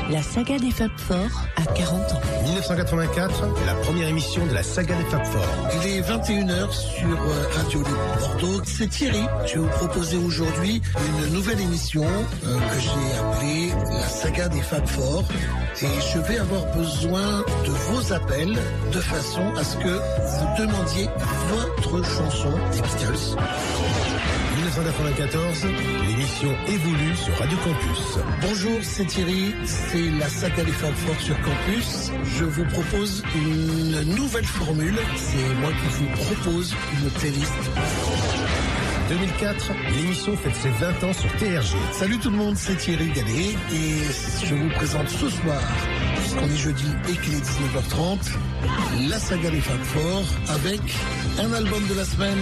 La saga des Fab Four a 40 ans. 1984, la première émission de la saga des Fab Four. Il est 21h sur Radio Libre Bordeaux. C'est Thierry. Je vais vous proposer aujourd'hui une nouvelle émission que j'ai appelée la saga des Fab Four. Et je vais avoir besoin de vos appels de façon à ce que vous demandiez votre chanson des Beatles. 1994, l'émission évolue sur Radio Campus. Bonjour, c'est Thierry, c'est la saga des Fab Four sur Campus. Je vous propose une nouvelle formule, c'est moi qui vous propose une playlist. 2004, l'émission fête ses 20 ans sur TRG. Salut tout le monde, c'est Thierry Gallet et je vous présente ce soir, puisqu'on est jeudi et qu'il est 19h30, la saga des Fab Four avec un album de la semaine.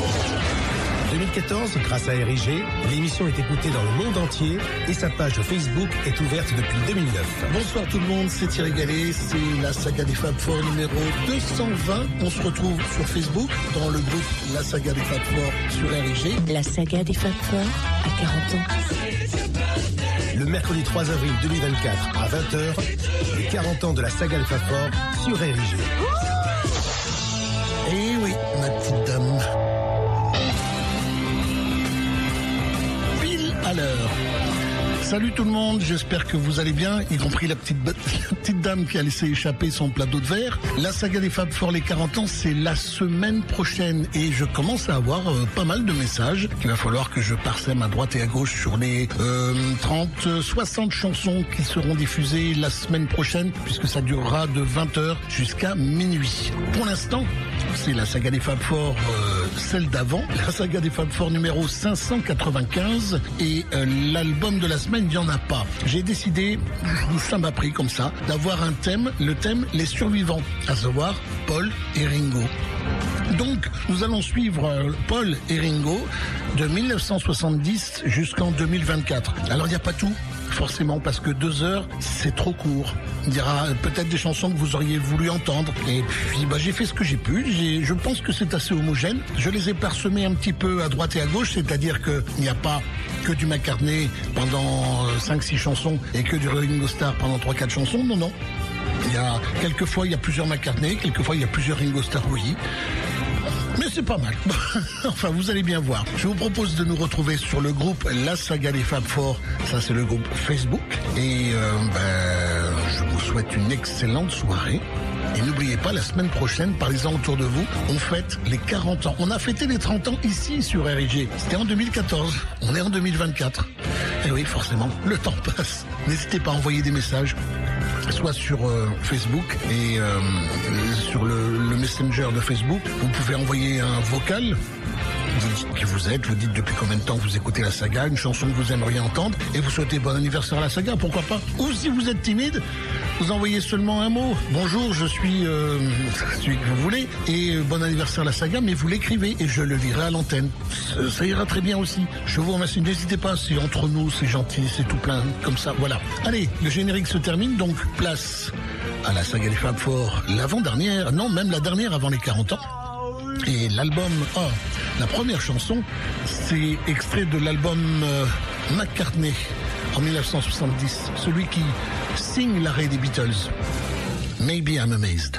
2014, grâce à RIG, l'émission est écoutée dans le monde entier et sa page Facebook est ouverte depuis 2009. Bonsoir tout le monde, c'est Thierry Gallet, c'est la saga des Fab Four numéro 220. On se retrouve sur Facebook dans le groupe La Saga des Fab Four sur RIG. La saga des Fab Four a 40 ans. Le mercredi 3 avril 2024 à 20h, les 40 ans de la saga des Fab Four sur RIG. Eh oui, ma petite dame. À l'heure. Salut tout le monde, j'espère que vous allez bien, y compris la petite dame qui a laissé échapper son plat d'eau de verre. La saga des Fab Four, les 40 ans, c'est la semaine prochaine et je commence à avoir pas mal de messages qu'il va falloir que je parsème à droite et à gauche sur les 60 chansons qui seront diffusées la semaine prochaine puisque ça durera de 20h jusqu'à minuit. Pour l'instant, c'est la saga des Fab Four, celle d'avant, la saga des Fab Four numéro 595 et l'album de la semaine, il n'y en a pas. J'ai décidé, ça m'a pris comme ça, d'avoir un thème, le thème les survivants, à savoir Paul et Ringo. Donc, nous allons suivre Paul et Ringo de 1970 jusqu'en 2024. Alors, il n'y a pas tout, forcément, parce que 2 heures, c'est trop court. Il y aura peut-être des chansons que vous auriez voulu entendre. Et puis, j'ai fait ce que j'ai pu. Je pense que c'est assez homogène. Je les ai parsemés un petit peu à droite et à gauche, c'est-à-dire qu'il n'y a pas que du McCartney pendant 5-6 chansons et que du Ringo Starr pendant 3-4 chansons. Non, non. Quelquefois, il y a plusieurs McCartney, quelquefois, il y a plusieurs Ringo Starr, oui. Mais c'est pas mal. Enfin, vous allez bien voir. Je vous propose de nous retrouver sur le groupe La Saga des Fab Four. Ça, c'est le groupe Facebook. Et je vous souhaite une excellente soirée. Et n'oubliez pas, la semaine prochaine, parlez-en autour de vous, on fête les 40 ans. On a fêté les 30 ans ici sur RIG. C'était en 2014. On est en 2024. Et oui, forcément, le temps passe. N'hésitez pas à envoyer des messages, soit sur Facebook et sur le Messenger de Facebook. Vous pouvez envoyer un vocal. Vous dites qui vous êtes, vous dites depuis combien de temps vous écoutez la saga, une chanson que vous aimeriez entendre, et vous souhaitez bon anniversaire à la saga, pourquoi pas. Ou si vous êtes timide, vous envoyez seulement un mot. Bonjour, je suis celui que vous voulez, et bon anniversaire à la saga, mais vous l'écrivez, et je le lirai à l'antenne. Ça ira très bien aussi. Je vous remercie, n'hésitez pas, c'est entre nous, c'est gentil, c'est tout plein, comme ça, voilà. Allez, le générique se termine, donc place à la saga des Fab Four, l'avant-dernière, non, même la dernière avant les 40 ans. Et l'album, la première chanson, c'est extrait de l'album McCartney en 1970, celui qui signe l'arrêt des Beatles. Maybe I'm Amazed.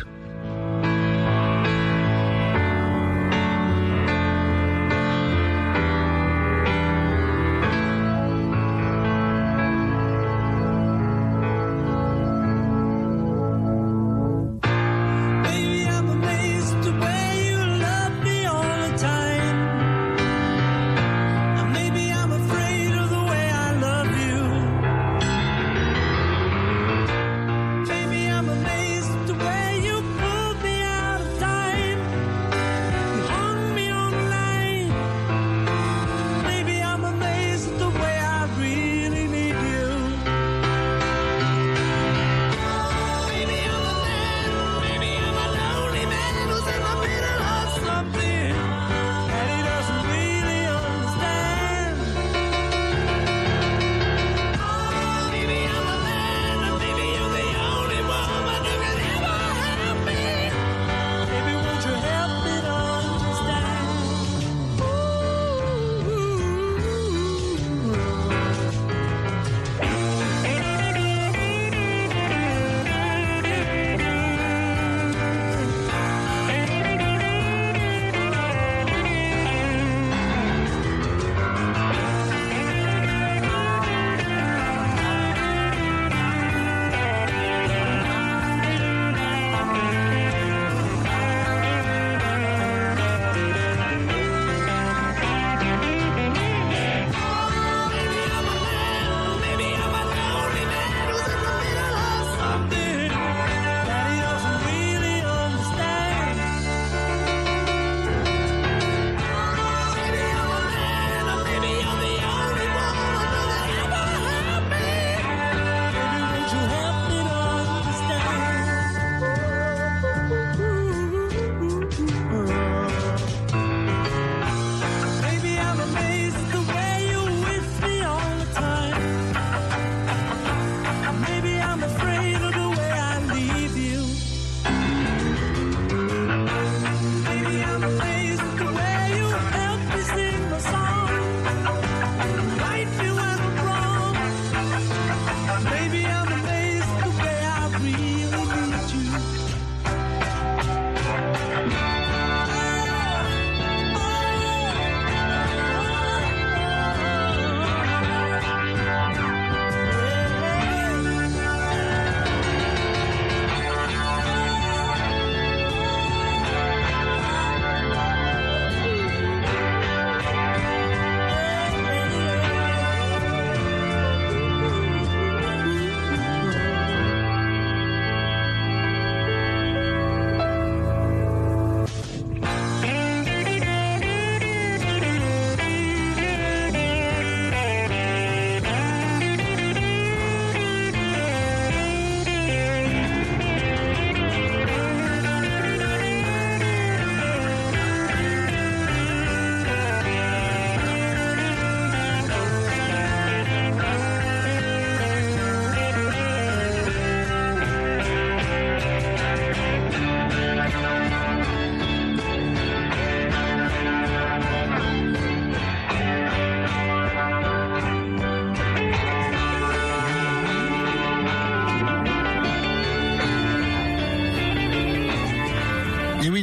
You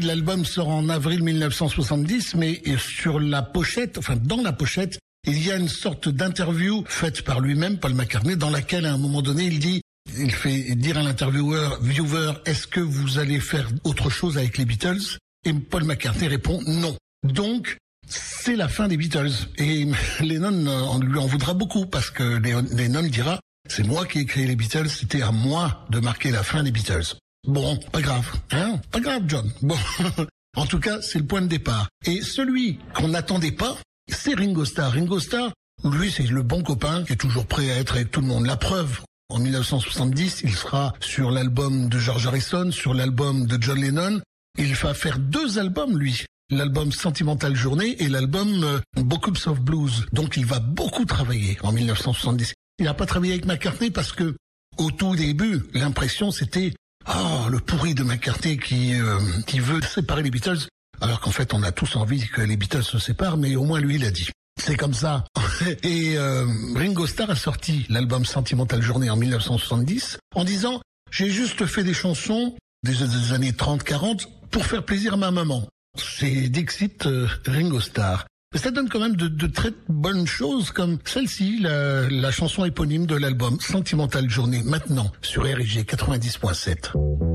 L'album sort en avril 1970, mais sur la pochette, enfin dans la pochette, il y a une sorte d'interview faite par lui-même, Paul McCartney, dans laquelle à un moment donné il fait dire à l'intervieweur, est-ce que vous allez faire autre chose avec les Beatles? Et Paul McCartney répond non. Donc, c'est la fin des Beatles. Et Lennon, on lui en voudra beaucoup parce que Lennon dira, c'est moi qui ai créé les Beatles, c'était à moi de marquer la fin des Beatles. Bon, pas grave, hein? Pas grave, John. Bon, en tout cas, c'est le point de départ. Et celui qu'on n'attendait pas, c'est Ringo Starr. Ringo Starr, lui, c'est le bon copain qui est toujours prêt à être avec tout le monde. La preuve, en 1970, il sera sur l'album de George Harrison, sur l'album de John Lennon. Il va faire 2 albums, lui. L'album Sentimental Journée et l'album Bookups of Blues. Donc il va beaucoup travailler en 1970. Il n'a pas travaillé avec McCartney parce que, au tout début, l'impression c'était le pourri de McCartney qui veut séparer les Beatles. Alors qu'en fait, on a tous envie que les Beatles se séparent, mais au moins lui, il a dit. C'est comme ça. Et Ringo Starr a sorti l'album Sentimental Journée en 1970 en disant « J'ai juste fait des chansons des années 30-40 pour faire plaisir à ma maman ». C'est Dixit Ringo Starr. Mais ça donne quand même de très bonnes choses comme celle-ci, la chanson éponyme de l'album Sentimental Journée, maintenant sur RIG 90.7.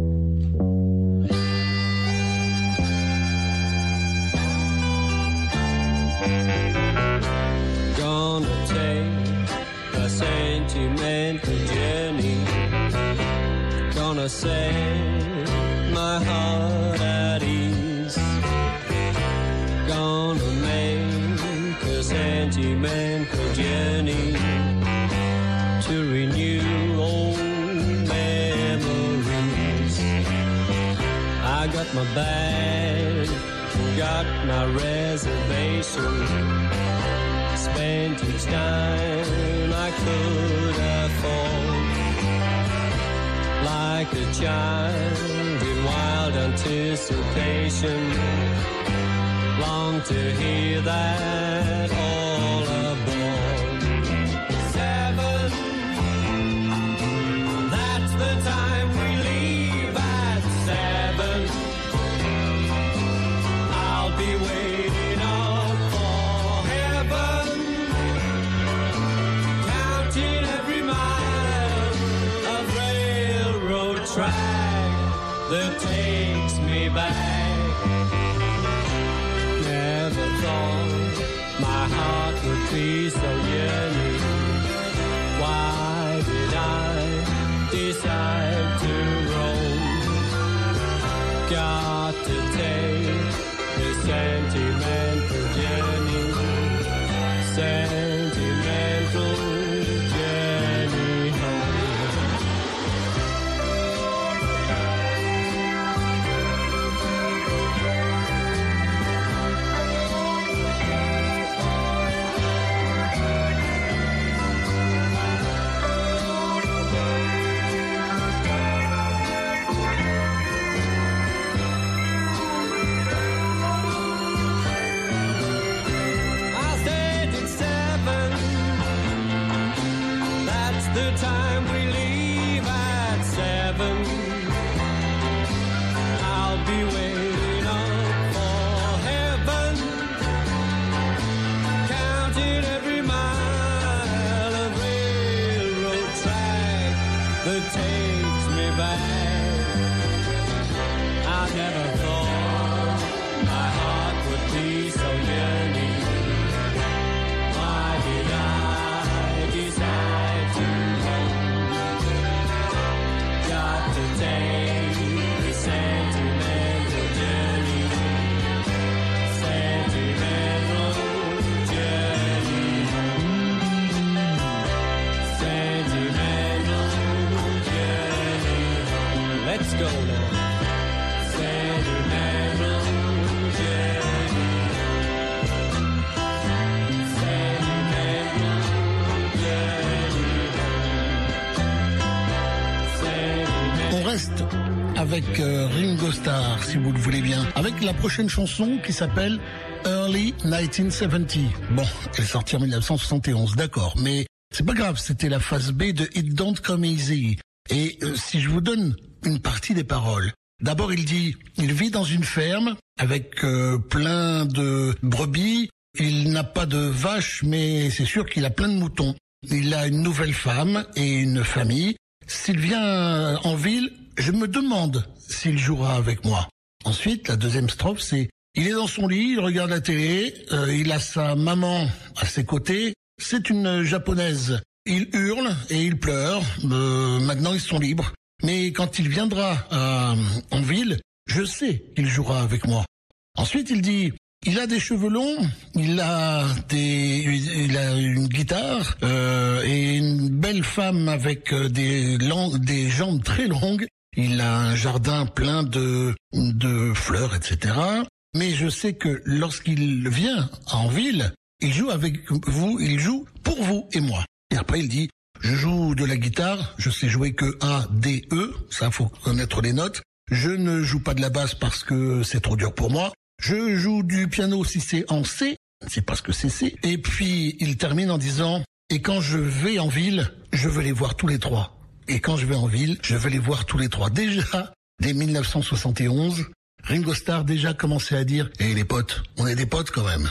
Gonna take a sentimental journey. Gonna set my heart at ease. Gonna make a sentimental journey to renew old memories. I got my bag, got my reservation. Spent each time I could afford. Like a child in wild anticipation, long to hear that all aboard. 7, that's the time we leave at 7. I'll be waiting up for heaven, counting every mile of railroad track that takes me back. Never thought my heart would be so yearning. Why did I decide to roam? Got to take the sentimental journey. Sentimental journey home. The time we leave at 7. I'll be waiting up for heaven, counting every mile of railroad track that takes me back. I never thought my heart would be so yearning. Why did I decide to take the sentimental journey, sentimental journey, sentimental journey. Let's go now. Sentimental journey, sentimental journey. On reste avec Ringo Starr, si vous le voulez bien, avec la prochaine chanson qui s'appelle Early 1970. Bon, elle est sortie en 1971, d'accord, mais c'est pas grave, c'était la phase B de It Don't Come Easy. Et si je vous donne une partie des paroles, D'abord, il dit, il vit dans une ferme avec plein de brebis. Il n'a pas de vaches, mais c'est sûr qu'il a plein de moutons. Il a une nouvelle femme et une famille. S'il vient en ville, je me demande s'il jouera avec moi. Ensuite, la deuxième strophe, c'est il est dans son lit, il regarde la télé, il a sa maman à ses côtés. C'est une japonaise. Il hurle et il pleure. Maintenant, ils sont libres. Mais quand il viendra en ville, je sais qu'il jouera avec moi. Ensuite, il dit, il a des cheveux longs, il a une guitare et une belle femme avec des jambes très longues. Il a un jardin plein de fleurs, etc. Mais je sais que lorsqu'il vient en ville, il joue avec vous, il joue pour vous et moi. Et après, il dit, je joue de la guitare, je sais jouer que A, D, E, ça faut connaître les notes. Je ne joue pas de la basse parce que c'est trop dur pour moi. Je joue du piano si c'est en C, c'est parce que c'est C. Et puis, il termine en disant, et quand je vais en ville, je veux les voir tous les trois. Et quand je vais en ville, je veux les voir tous les trois. Déjà, dès 1971, Ringo Starr déjà commençait à dire, eh les potes, on est des potes quand même.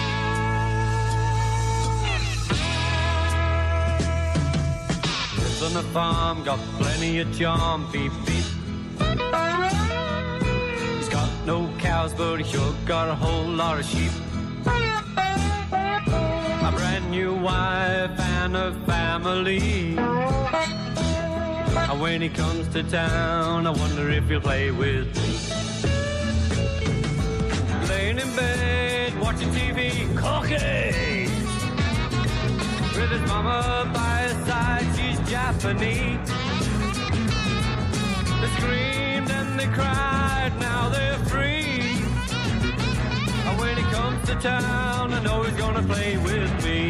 On the farm, got plenty of charm, beep beep. He's got no cows, but he sure got a whole lot of sheep. A brand new wife and a family. And when he comes to town, I wonder if he'll play with me. Laying in bed, watching TV, cookies. With his mama by his side, she's Japanese. They screamed and they cried, now they're free. And when he comes to town, I know he's gonna play with me.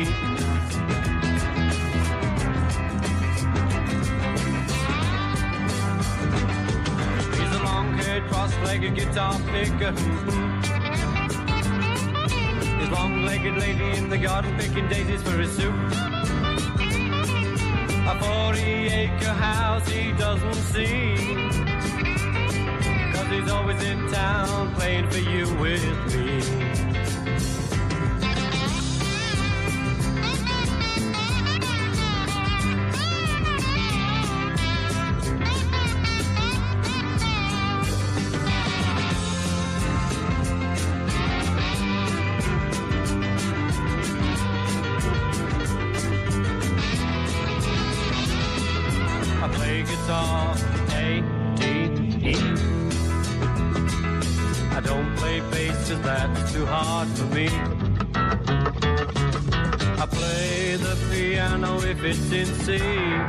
He's a long-haired, cross-legged guitar picker. His long-legged lady in the garden picking daisies for his soup. A 40-acre house he doesn't see, 'cause he's always in town playing for you with me. Guitar, A, D, E. I don't play bass 'cause that's too hard for me. I play the piano if it's in C.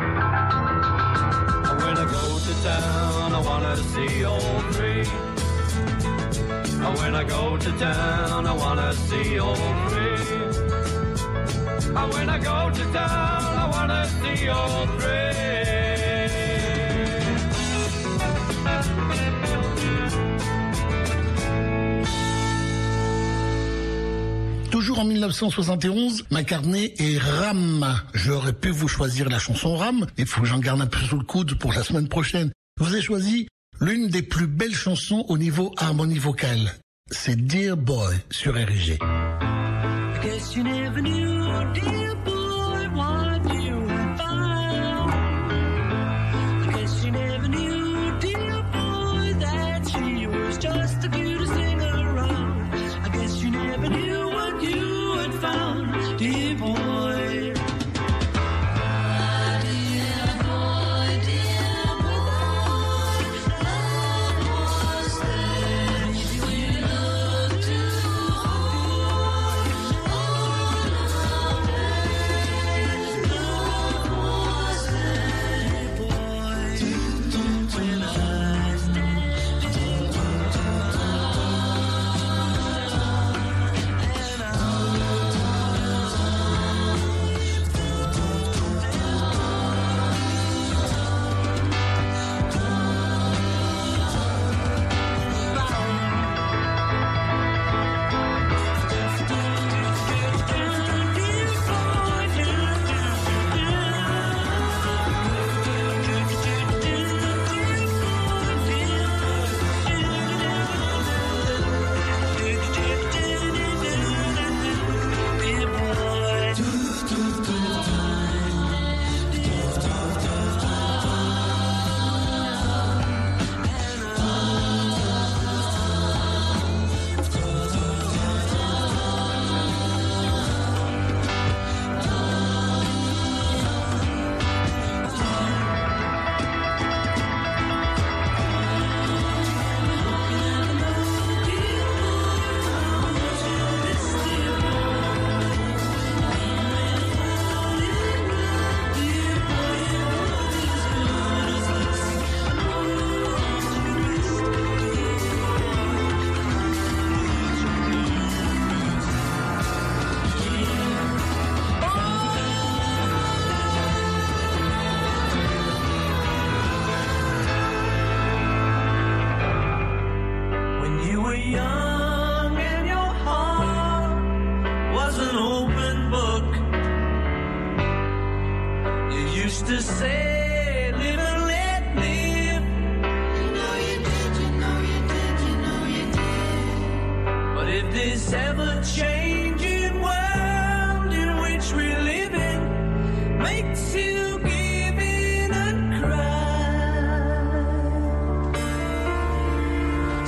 And when I go to town, I wanna see all three. And when I go to town, I wanna see all three. And when I go to town, I wanna see all three. Toujours en 1971, McCartney et Ram. J'aurais pu vous choisir la chanson Ram, il faut que j'en garde un peu sous le coude pour la semaine prochaine. Je vous ai choisi l'une des plus belles chansons au niveau harmonie vocale. C'est Dear Boy sur RG. Guess you never knew, dear boy, what you found. I guess you never knew, dear boy, that she was just the cutest thing around. I guess you never knew what you had found, dear boy.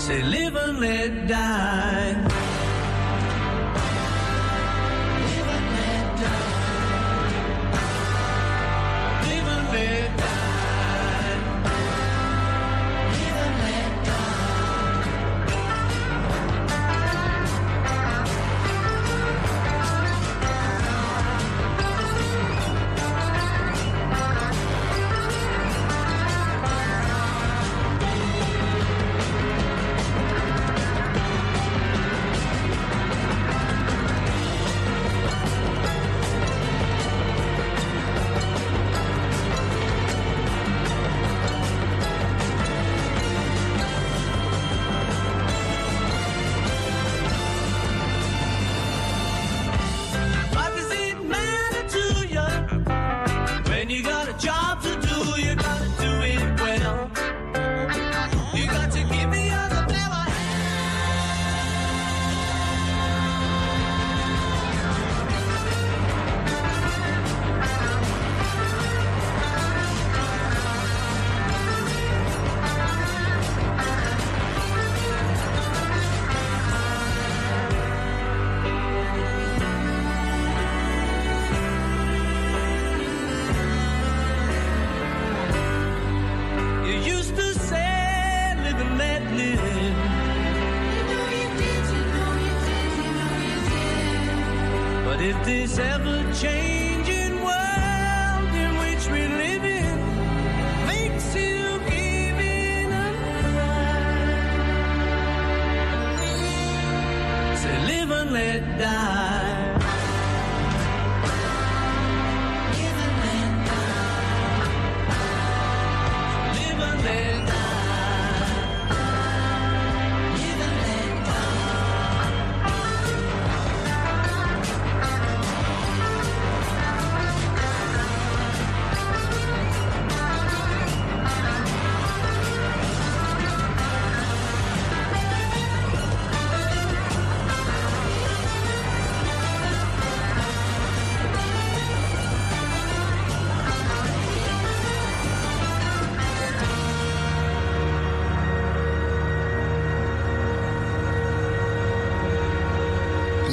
Say live and let die. Live and let die. Live and let die. Live and let this ever-changing world in which we live in makes you give in a cry. Say live and let die. Live and let die. Live and let die. Live and let «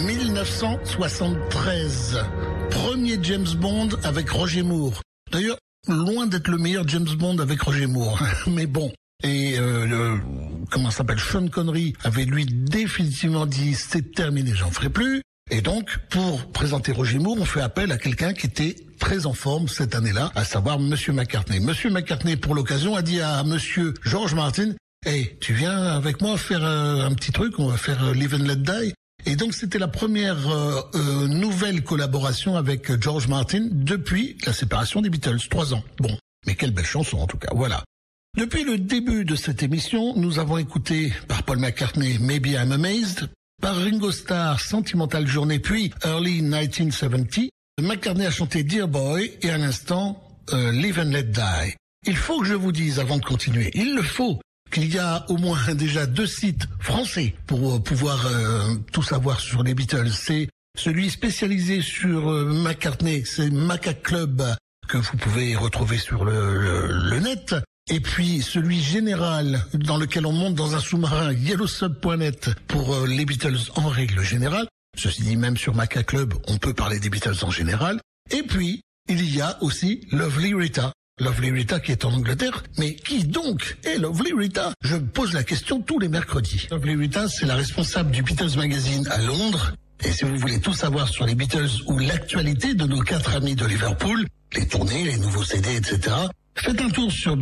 1973, premier James Bond avec Roger Moore. D'ailleurs, loin d'être le meilleur James Bond avec Roger Moore, mais bon. Et comment ça s'appelle, Sean Connery avait lui définitivement dit c'est terminé, j'en ferai plus. Et donc, pour présenter Roger Moore, on fait appel à quelqu'un qui était très en forme cette année-là, à savoir Monsieur McCartney. Monsieur McCartney, pour l'occasion, a dit à Monsieur George Martin, hey, tu viens avec moi faire un petit truc, on va faire Live and Let Die. Et donc c'était la première nouvelle collaboration avec George Martin depuis la séparation des Beatles, 3 ans. Bon, mais quelle belle chanson en tout cas, voilà. Depuis le début de cette émission, nous avons écouté par Paul McCartney Maybe I'm Amazed, par Ringo Starr Sentimental Journée, puis Early 1970. McCartney a chanté Dear Boy et à l'instant Live and Let Die. Il faut que je vous dise avant de continuer, il le faut, qu'il y a au moins déjà 2 sites français pour pouvoir tout savoir sur les Beatles. C'est celui spécialisé sur McCartney, c'est Maca Club, que vous pouvez retrouver sur le net. Et puis celui général dans lequel on monte dans un sous-marin, yellowsub.net, pour les Beatles en règle générale. Ceci dit, même sur Maca Club, on peut parler des Beatles en général. Et puis, il y a aussi Lovely Rita. Lovely Rita qui est en Angleterre, mais qui donc est Lovely Rita? Je me pose la question tous les mercredis. Lovely Rita, c'est la responsable du Beatles Magazine à Londres. Et si vous voulez tout savoir sur les Beatles ou l'actualité de nos 4 amis de Liverpool, les tournées, les nouveaux CD, etc., faites un tour sur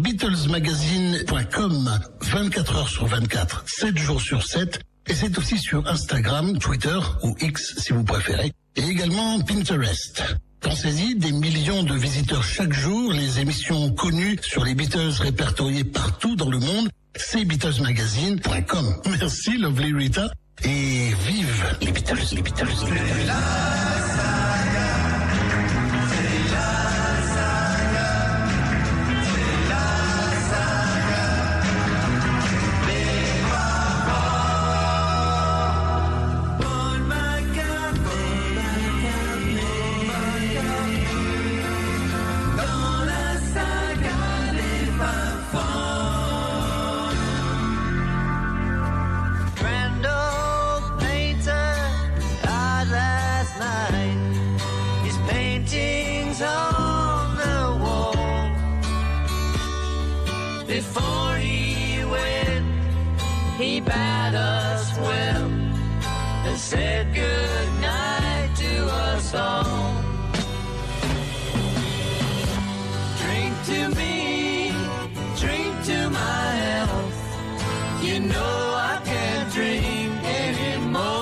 BeatlesMagazine.com, 24 heures sur 24, 7 jours sur 7. Et c'est aussi sur Instagram, Twitter ou X si vous préférez. Et également Pinterest. Pensez-y, des millions de visiteurs chaque jour, les émissions connues sur les Beatles répertoriées partout dans le monde, c'est BeatlesMagazine.com. Merci Lovely Rita et vive les Beatles, les Beatles, les Beatles. before he went. He bade us well and said good night to us all. Drink to me, drink to my health. You know I can't drink anymore.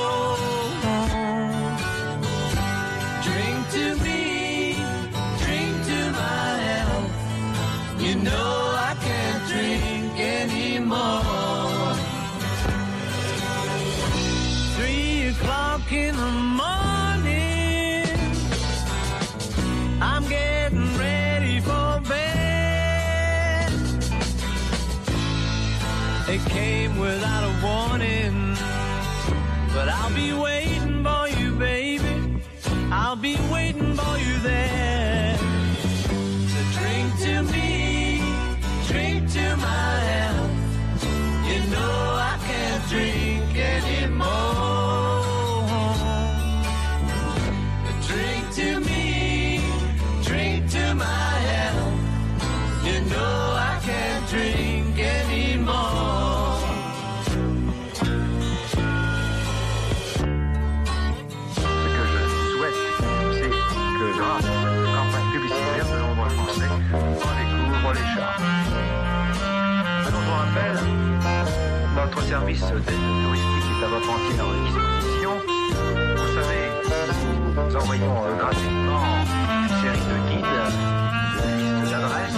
Drink to me, drink to my health. You know I can't drink anymore. 3 o'clock in the morning, I'm getting ready for bed. It came without a warning, but I'll be waiting for you, baby. I'll be waiting for you there. So drink to me, drink to my health. You know I can't drink anymore. Drink to me, drink to my health. You know I can't drink anymore. Ce que je souhaite, c'est que grâce à cette campagne publicitaire de nombreux Français, on découvre les charmes. Alors je vous rappelle, notre service d'aide touristique est à votre entière disposition. Vous savez, nous envoyons gratuitement une série de guides, de listes d'adresses.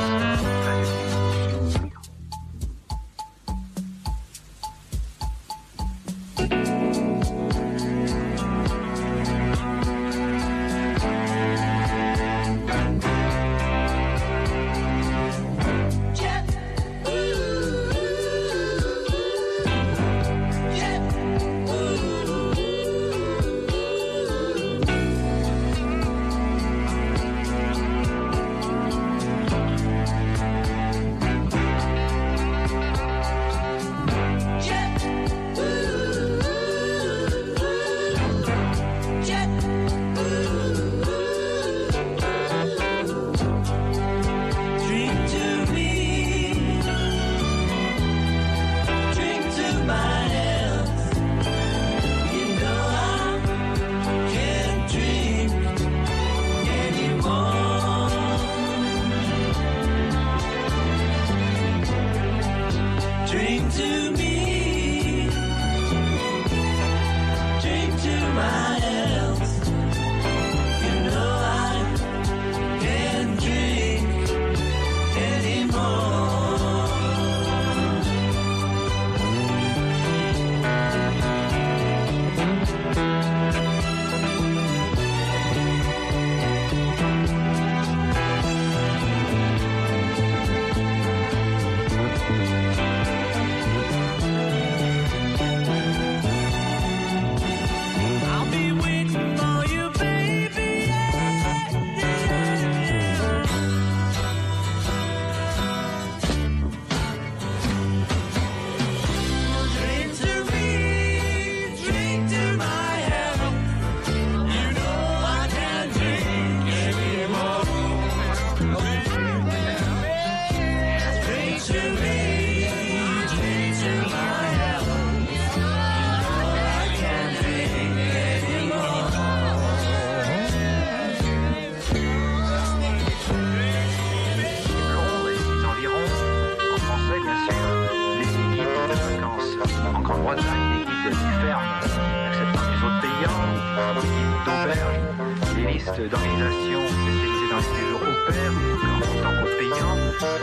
D'organisation spécialisée dans les séjours au pair, en tant que payant,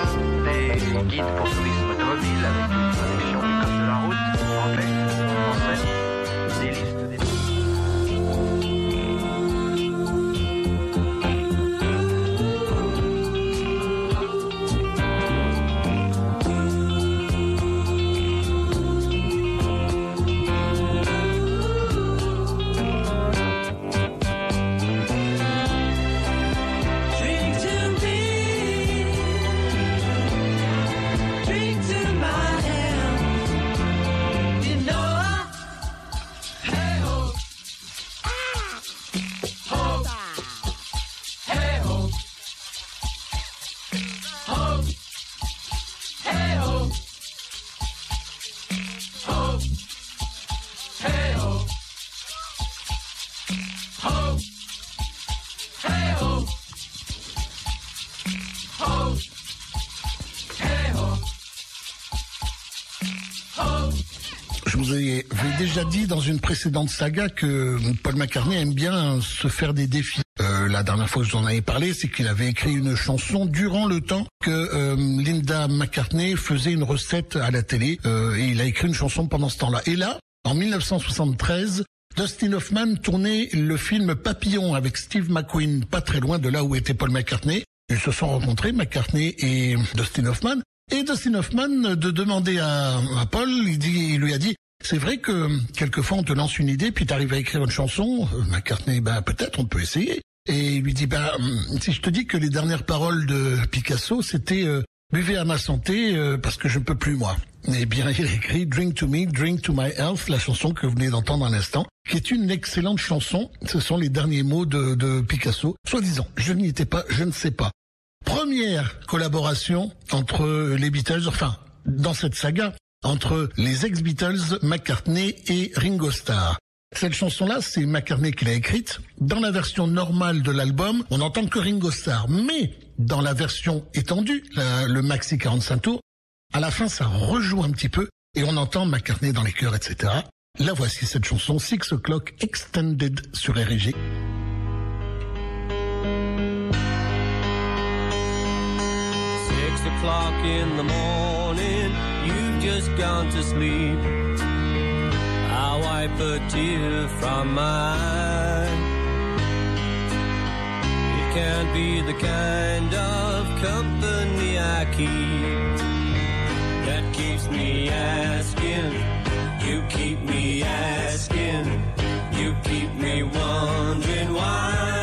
des guides pour tourisme automobile avec une traduction du code de la route, anglais, français, des listes des... Drink to my head. vous avais déjà dit dans une précédente saga que Paul McCartney aime bien se faire des défis. La dernière fois que je vous en avais parlé, c'est qu'il avait écrit une chanson durant le temps que Linda McCartney faisait une recette à la télé, et il a écrit une chanson pendant ce temps-là. Et là, en 1973, Dustin Hoffman tournait le film Papillon avec Steve McQueen, pas très loin de là où était Paul McCartney. Ils se sont rencontrés, McCartney et Dustin Hoffman. Et Dustin Hoffman de demander à Paul, il lui a dit, c'est vrai que quelquefois on te lance une idée, puis t'arrives à écrire une chanson. McCartney, peut-être on peut essayer. Et il lui dit, si je te dis que les dernières paroles de Picasso, c'était buvez à ma santé parce que je ne peux plus moi. Eh bien, il a écrit Drink to me, drink to my health, la chanson que vous venez d'entendre à l'instant, qui est une excellente chanson. Ce sont les derniers mots de Picasso. Soi-disant, je n'y étais pas, je ne sais pas. Première collaboration entre les Beatles, enfin, dans cette saga, entre les ex-Beatles, McCartney et Ringo Starr. Cette chanson-là, c'est McCartney qui l'a écrite. Dans la version normale de l'album, on n'entend que Ringo Starr. Mais dans la version étendue, le maxi 45 tours, à la fin, ça rejoue un petit peu et on entend McCartney dans les chœurs, etc. La voici, cette chanson, 6 O'Clock Extended sur RG. 6 o'clock in the morning, you've just gone to sleep. I wipe a tear from my eye. It can't be the kind of company I keep that keeps me asking. You keep me asking. You keep me wondering why.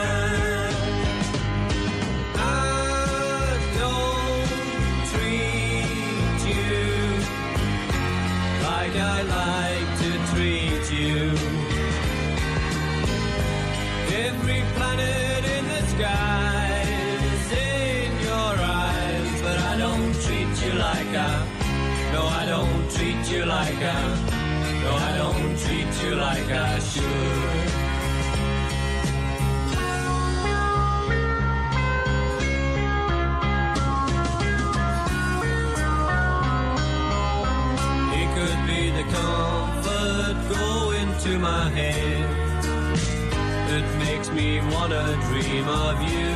I like to treat you. Every planet in the sky is in your eyes, but I don't treat you like no, I don't treat you like no, I don't treat you like I should. The comfort go into my head that makes me wanna dream of you.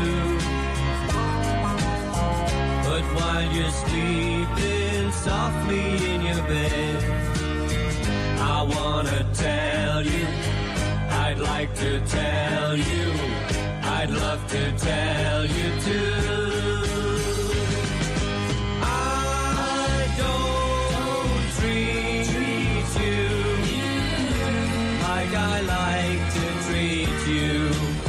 But while you're sleeping softly in your bed, I wanna tell you, I'd like to tell you, I'd love to tell you too. I like to treat you.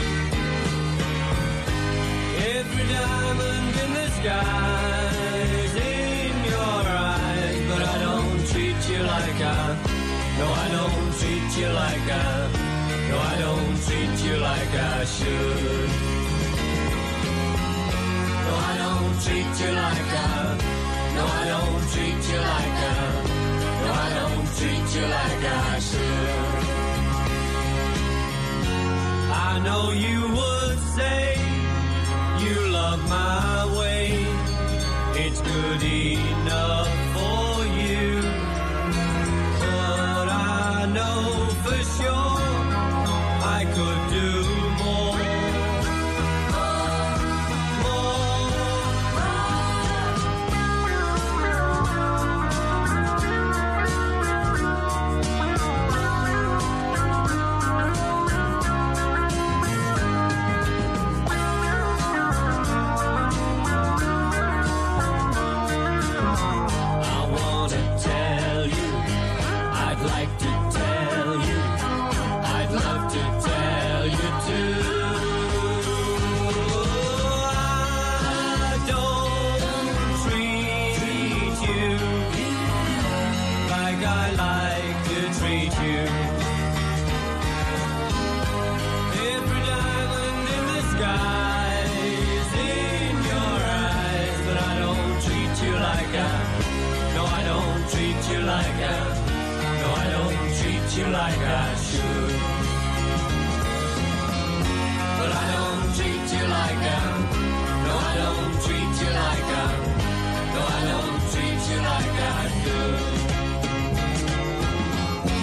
Every diamond in the sky is in your eyes, but I don't treat you like no, I don't treat you like no, I don't treat you like I should. No, I don't treat you like no, I don't treat you like no, I don't treat you like I should. I know you would say you love my way. It's good enough for you. But I know for sure I could do more. You like I should, but I don't treat you like no, I don't treat you like no, I don't treat you like I do.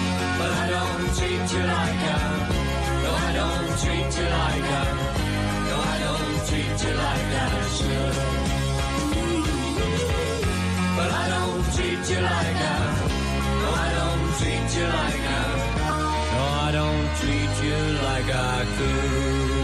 treat you like that. No, I don't treat you like that. No, I don't treat you like I could.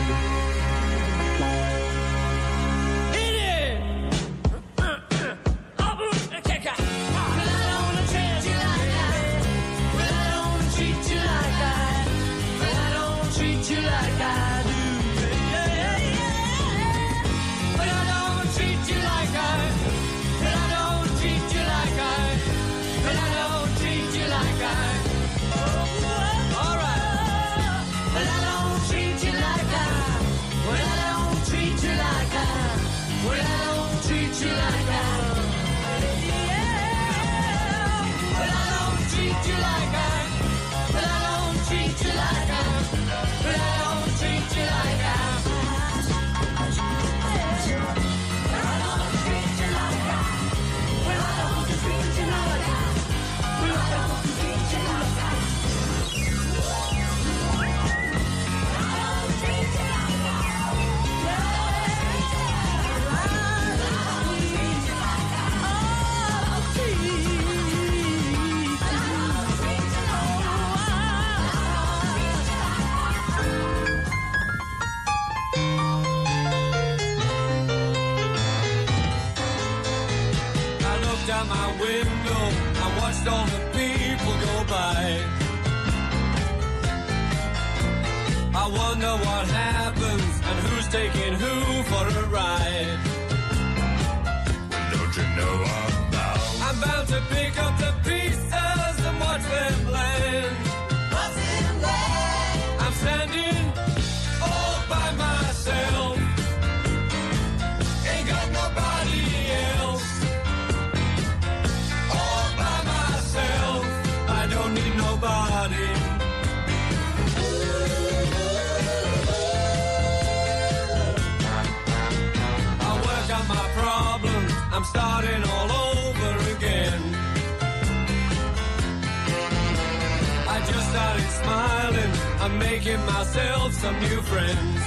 All the people go by. I wonder what happens and who's taking who for a ride. Don't you know I'm bound to pick up the pieces and watch them land. What's in land? I'm standing all by myself. Ain't got nobody else. I don't need nobody. I work out my problems, I'm starting all over again. I just started smiling, I'm making myself some new friends.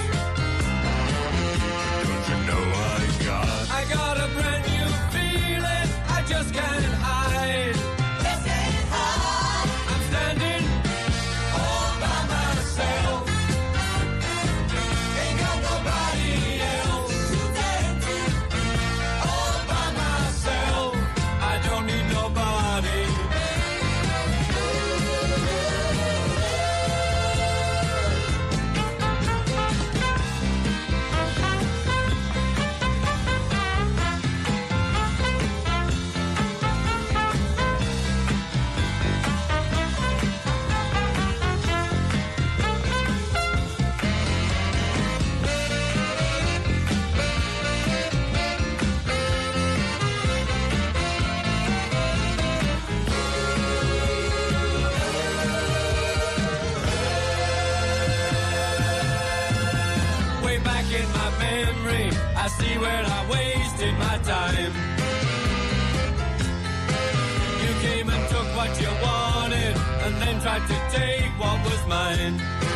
Don't you know I got a brand new feeling, I just can't hide. I see where I wasted my time. You came and took what you wanted and then tried to take what was mine.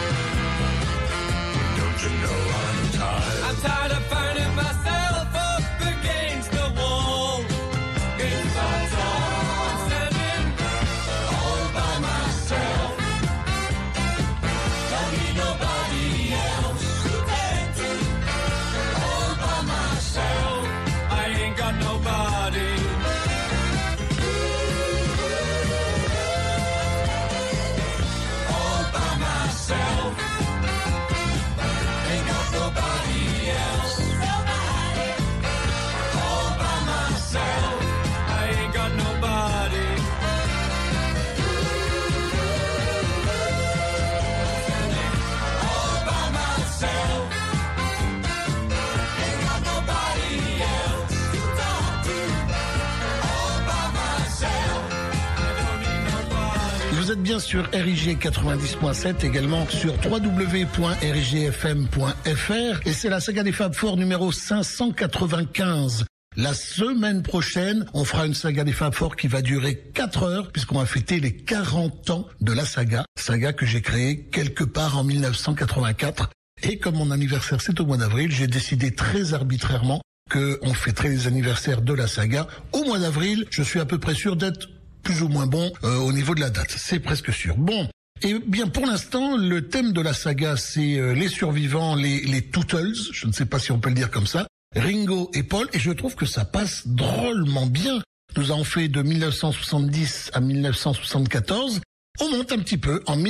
Don't you know I'm tired? I'm tired of finding myself up against the wall. It's that all. I'm standing all by myself. Don't need nobody else. I ain't got nobody. All by myself. Ain't got nobody else. All by myself. I ain't got nobody. All by myself. Vous êtes bien sur RIG 90.7, également sur www.rigfm.fr, et c'est la saga des Fab Four numéro 595. La semaine prochaine, on fera une saga des Fab Four qui va durer 4 heures, puisqu'on va fêter les 40 ans de la saga que j'ai créée quelque part en 1984. Et comme mon anniversaire c'est au mois d'avril, j'ai décidé très arbitrairement qu'on fêterait les anniversaires de la saga au mois d'avril. Je suis à peu près sûr d'être plus ou moins bon au niveau de la date. C'est presque sûr. Bon. Et bien, pour l'instant, le thème de la saga, c'est les survivants, les Tootles. Je ne sais pas si on peut le dire comme ça. Ringo et Paul. Et je trouve que ça passe drôlement bien. Nous avons fait de 1970 à 1974. On monte un petit peu. En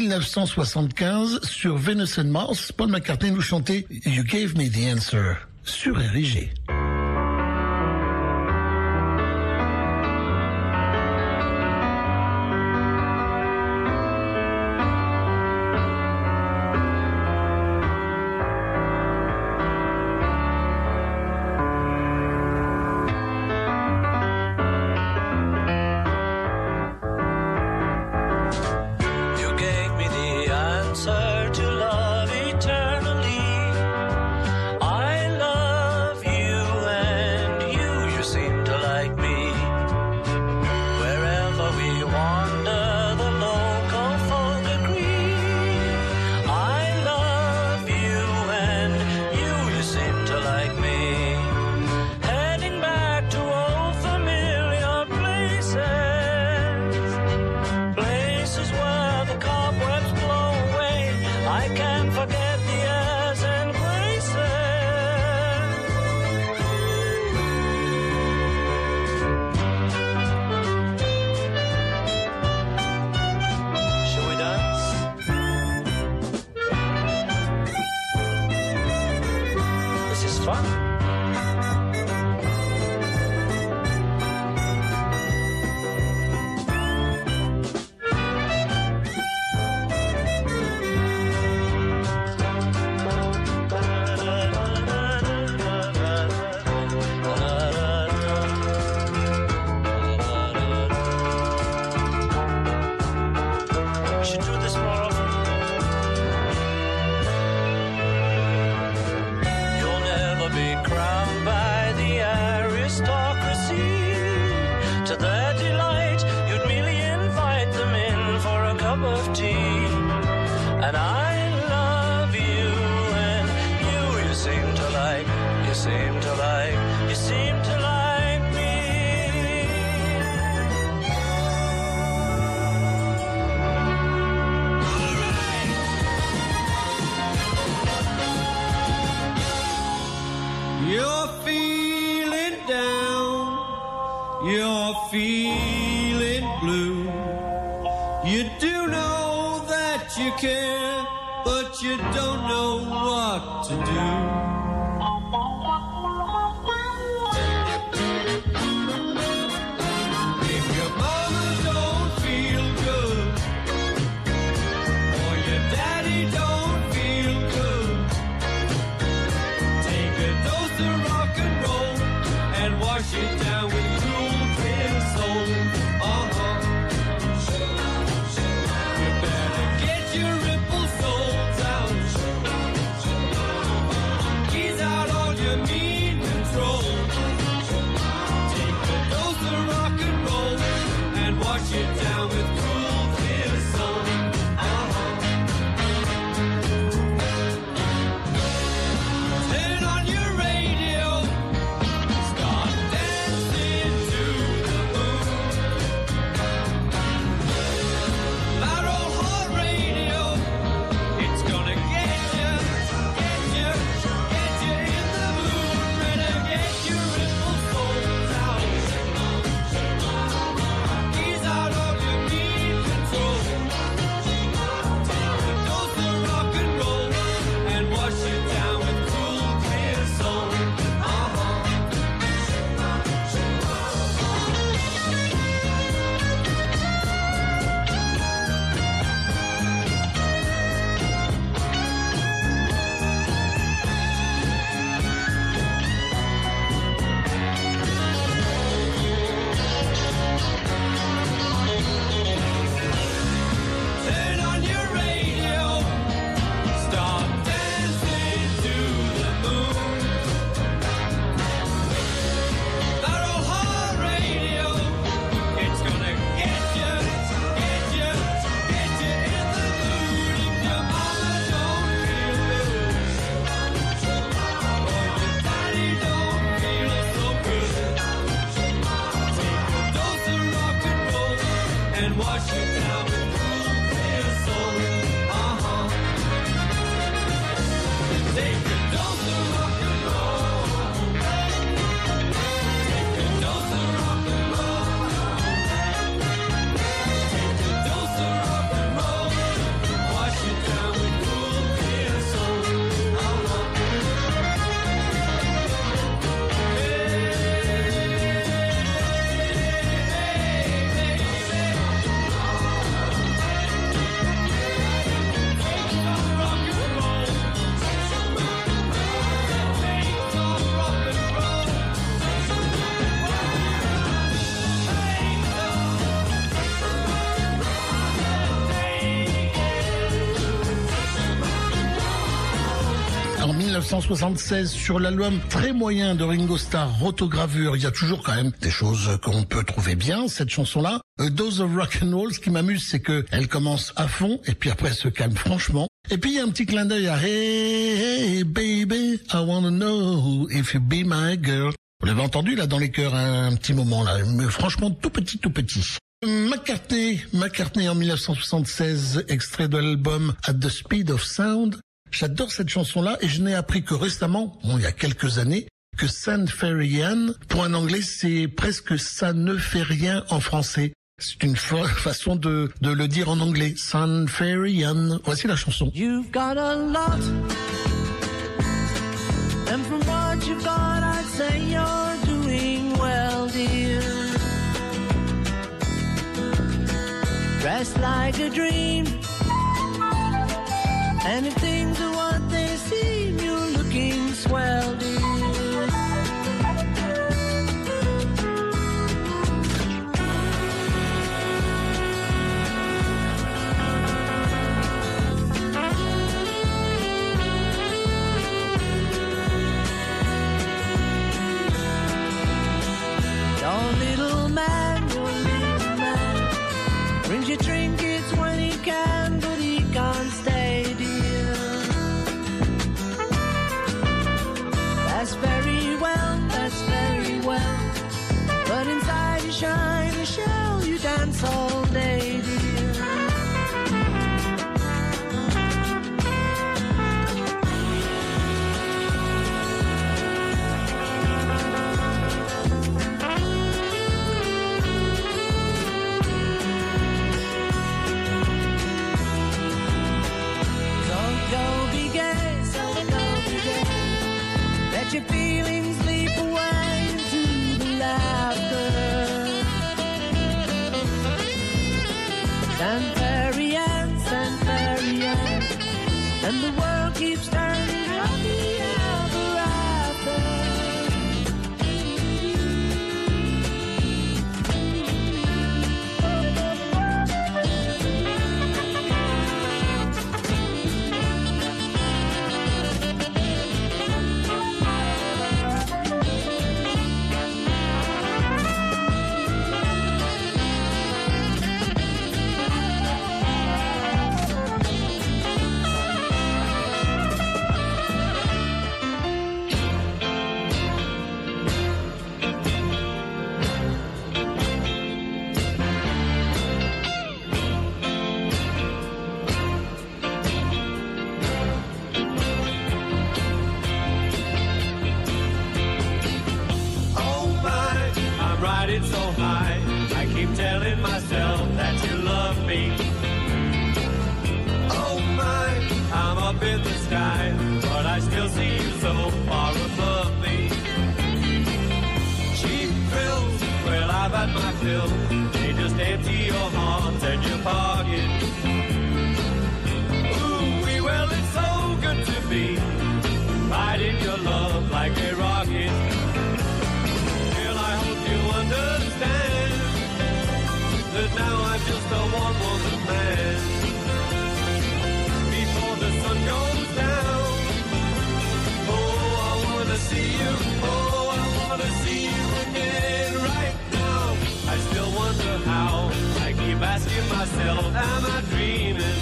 1975, sur Venus and Mars, Paul McCartney nous chantait You Gave Me the Answer sur RIG. Ease out all your needs. and wash you down with cool, clear soul. Take a dose of rock and roll. Take a dose of rock and roll. Take a dose of rock and roll. Wash you down with cool, clear soul. En 1976, sur l'album très moyen de Ringo Starr, Rotogravure, il y a toujours quand même des choses qu'on peut trouver bien, cette chanson-là. A Dose of Rock and Roll, ce qui m'amuse, c'est que elle commence à fond, et puis après elle se calme franchement. Et puis il y a un petit clin d'œil à Hey, hey baby, I wanna know if you be my girl. Vous l'avez entendu là dans les chœurs un petit moment là, mais franchement tout petit, tout petit. McCartney en 1976, extrait de l'album At the Speed of Sound. J'adore cette chanson-là et je n'ai appris que récemment, il y a quelques années, que ça ne fait rien. Pour un anglais, c'est presque ça ne fait rien en français. C'est une façon de le dire en anglais. Ça ne fait rien. Voici la chanson. You've got a lot, and from what you've got, I'd say you're doing well, dear. Dressed like a dream, and if things are what they seem, you're looking swell, dear. Your little man brings you trinkets when he can, but he can't stay, dear. That's very well, but inside you shine a shell, you dance all day, dear. Let your feelings leap away into the laughter. Stand fairy Anne, and the world keeps turning happy ever after. So high, I keep telling myself that you love me. Oh my, I'm up in the sky, but I still see you so far above me. Cheap thrills, well I've had my fill. They just empty your heart and your pocket. Ooh, well it's so good to be right in your love like a rocket. Understand that now I'm just a one-woman man. Before the sun goes down, oh, I wanna see you, oh, I wanna see you again right now. I still wonder how, I keep asking myself, am I dreaming?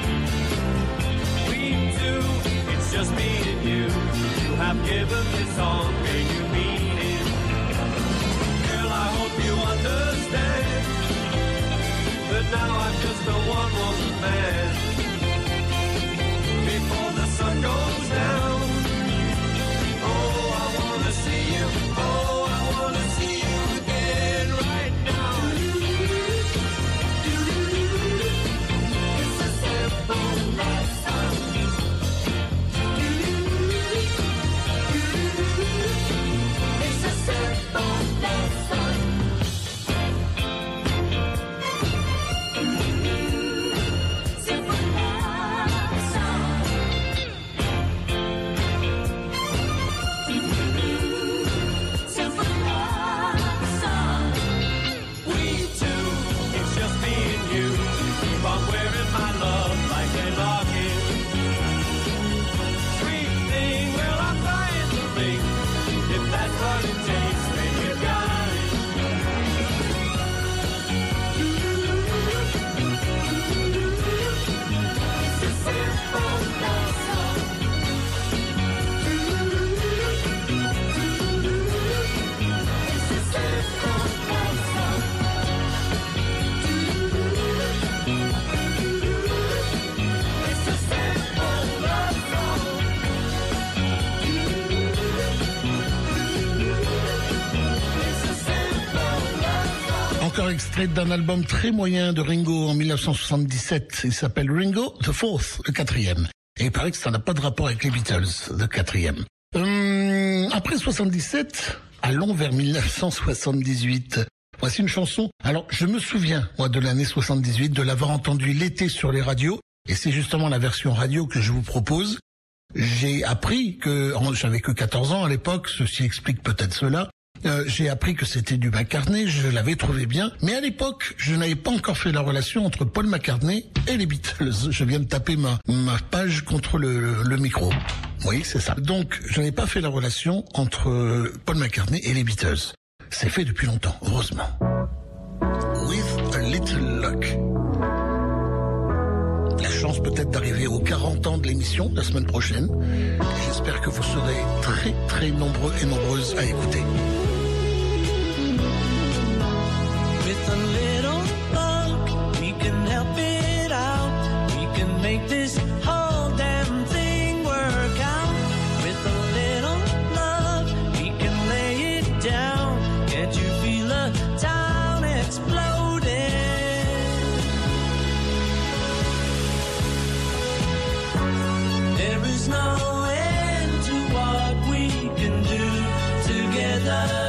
We two, it's just me and you. You have given this song a new meaning. I hope you understand encore extrait d'un album très moyen de Ringo en 1977. Il s'appelle Ringo the Fourth, le quatrième. Et il paraît que ça n'a pas de rapport avec les Beatles, le quatrième. Après 77, allons vers 1978. Voici une chanson. Alors, je me souviens, moi, de l'année 78, de l'avoir entendue l'été sur les radios. Et c'est justement la version radio que je vous propose. J'ai appris que, j'avais que 14 ans à l'époque, ceci explique peut-être cela. J'ai appris que c'était du McCartney, je l'avais trouvé bien. Mais à l'époque, je n'avais pas encore fait la relation entre Paul McCartney et les Beatles. Je viens de taper ma page contre le micro. Oui, c'est ça. Donc, je n'avais pas fait la relation entre Paul McCartney et les Beatles. C'est fait depuis longtemps, heureusement. With a little luck. La chance peut-être d'arriver aux 40 ans de l'émission la semaine prochaine. J'espère que vous serez très très nombreux et nombreuses à écouter. With a little luck, we can help it out. We can make this whole damn thing work out. With a little love, we can lay it down. Can't you feel the town exploding? There is no end to what we can do together.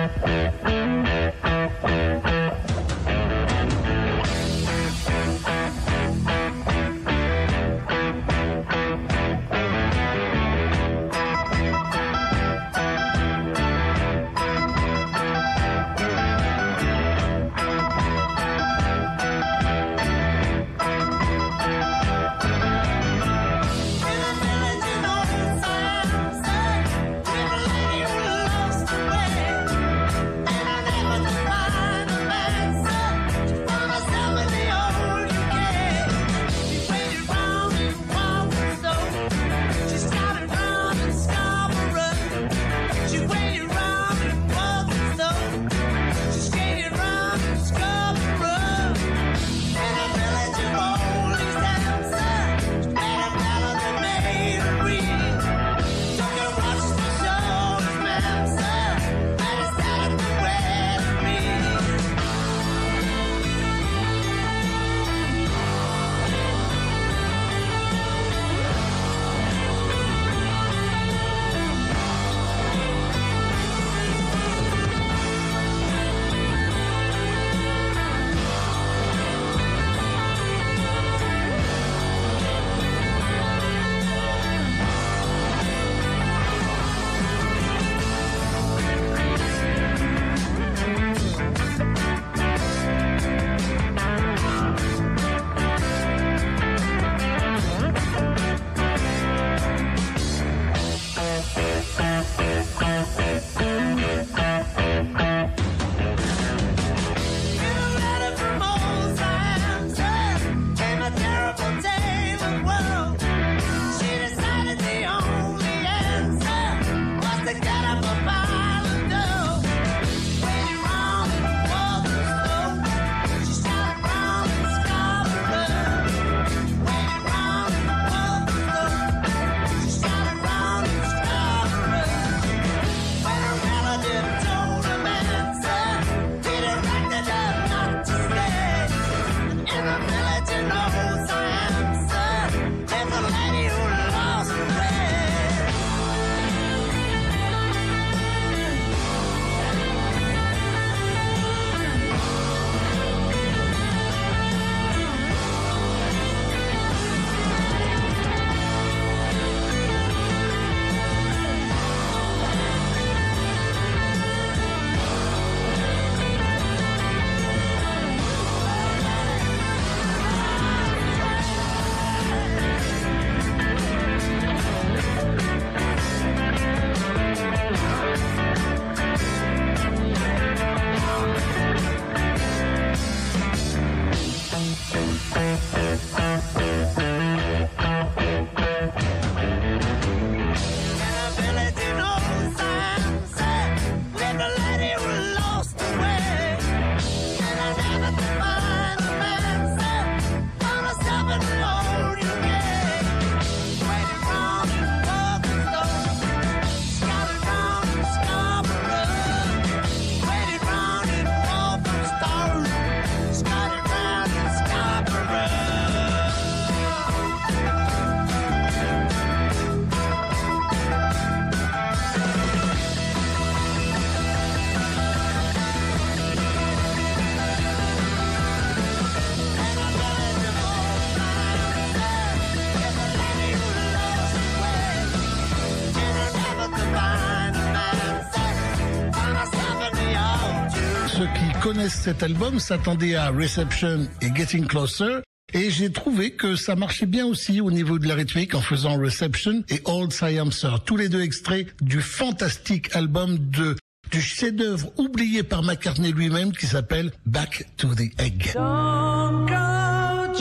Ceux qui connaissed cet album s'attendaient à Reception et Getting Closer. Et j'ai trouvé que ça marchait bien aussi au niveau de la rythmique en faisant Reception et Old Siam Sir. Tous les deux extraits du fantastique album du chef-d'œuvre oublié par McCartney lui-même qui s'appelle Back to the Egg. Don't go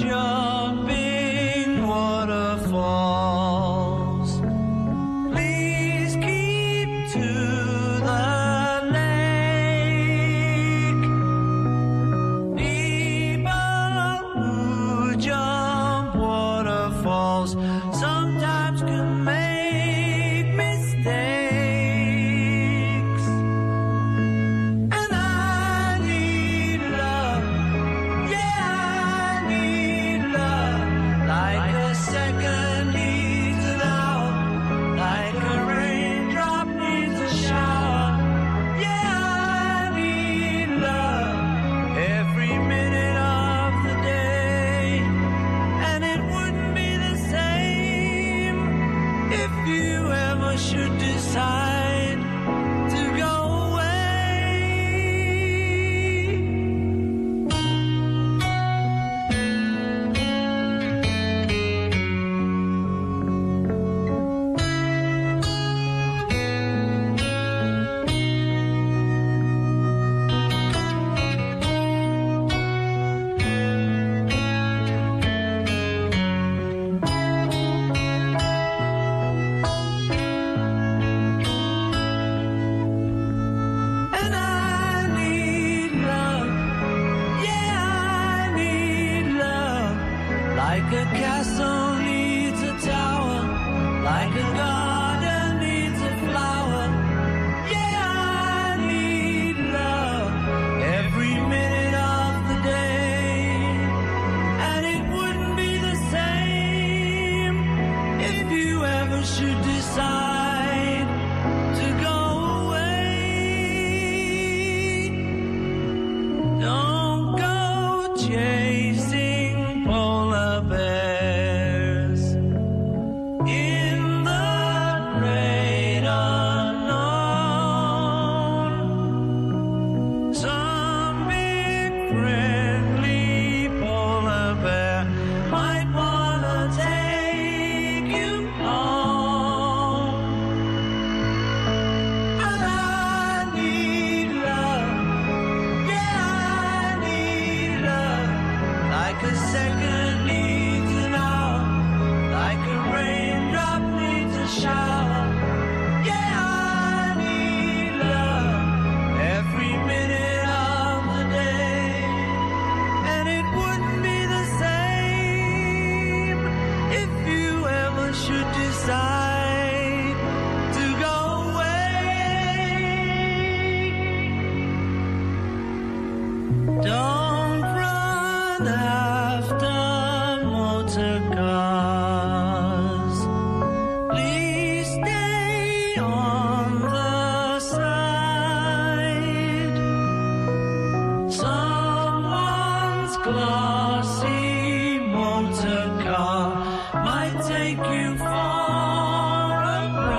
jumping waterfalls. Please keep to the lake. People who jump waterfalls sometimes can make mistakes. And I need love, yeah, I need love. Don't run after motor cars. Please stay on the side. Someone's glossy motor car might take you for a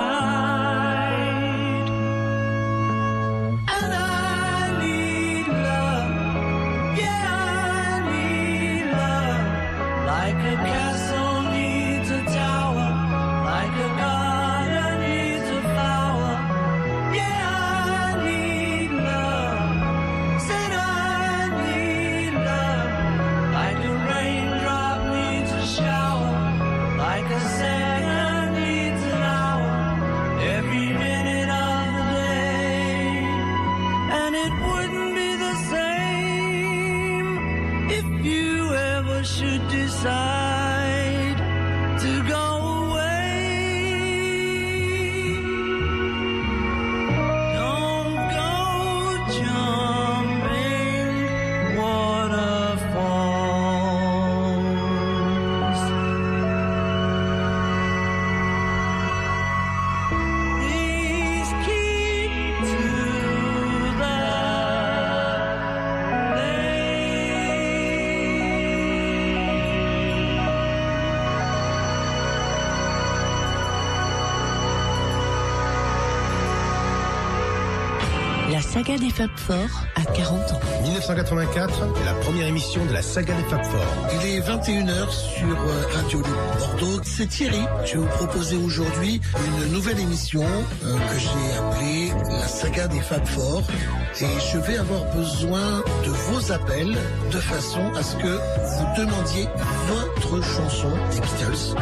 ride. And I need love, yeah, I need love. Like a castle needs a tower, like a garden needs a flower. Yeah, I need love, said I need love. Like a raindrop needs a shower, like a second needs an hour, every minute of the day. And it wouldn't be the same if you ever should decide to go away. Don't go jumping waterfalls. Please keep to the La saga des Fab Four a 40 ans. 1984, la première émission de la saga des Fab Four. Il est 21h sur Radio Libre Bordeaux. C'est Thierry. Je vais vous proposer aujourd'hui une nouvelle émission que j'ai appelée la saga des Fab Four. Et je vais avoir besoin de vos appels de façon à ce que vous demandiez votre chanson des Beatles.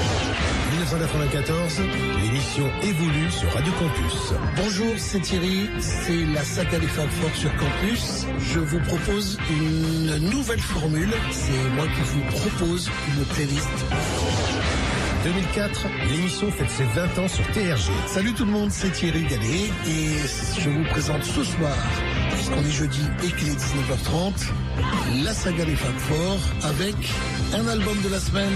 1994, l'émission évolue sur Radio Campus. Bonjour, c'est Thierry, c'est la saga des Fab Four sur Campus. Je vous propose une nouvelle formule, c'est moi qui vous propose une playlist. 2004, l'émission fête ses 20 ans sur TRG. Salut tout le monde, c'est Thierry Gallet et je vous présente ce soir, puisqu'on est jeudi et qu'il est 19h30, la saga des Fab Four avec un album de la semaine.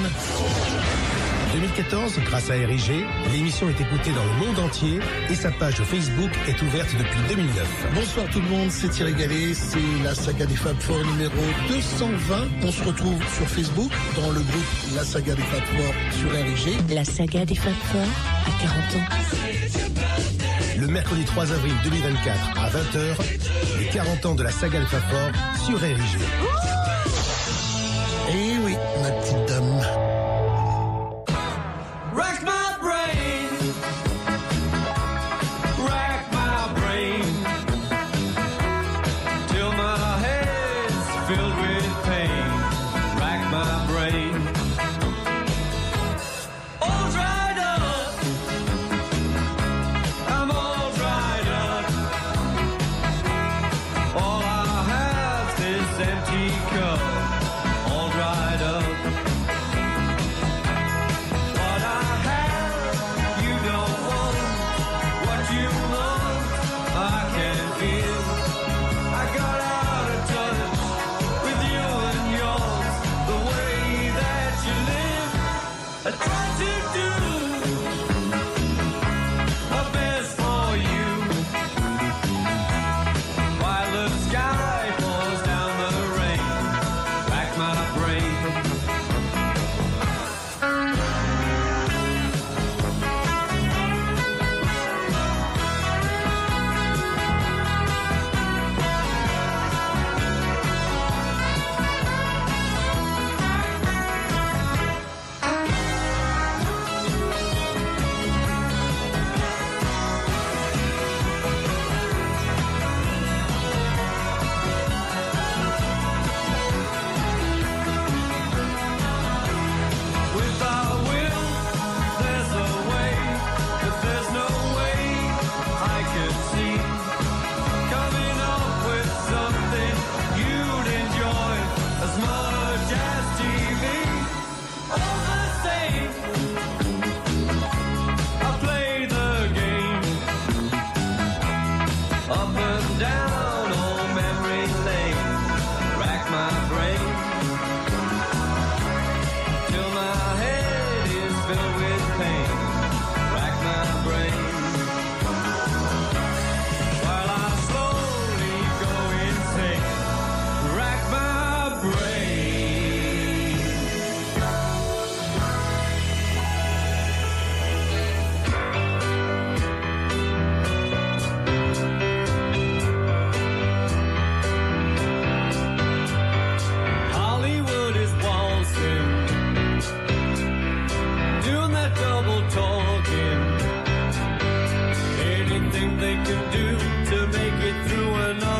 2014, grâce à RIG, l'émission est écoutée dans le monde entier et sa page Facebook est ouverte depuis 2009. Bonsoir tout le monde, c'est Thierry Gallet, c'est la saga des Fab Four numéro 220. On se retrouve sur Facebook dans le groupe La Saga des Fab Four sur RIG. La saga des Fab Four a 40 ans. Le mercredi 3 avril 2024 à 20h, les 40 ans de la saga des Fab Four sur RIG. Eh oui, ma petite dame. Rack my brain, till my head's filled with pain. Rack my brain, all dried up, I'm all dried up. All I have is empty cup.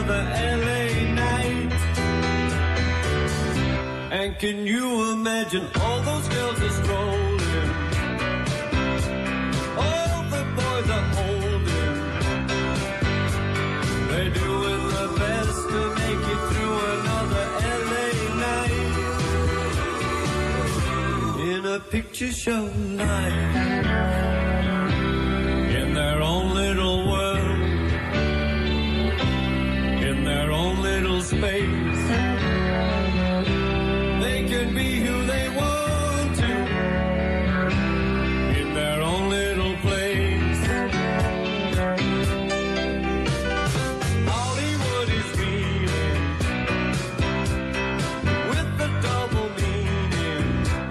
another LA night. And can you imagine all those girls are strolling, all the boys are holding, they're doing their best to make it through another LA night in a picture show life, in their own little world, in their own little space. They can be who they want to in their own little place. Hollywood is reeling with the double meaning.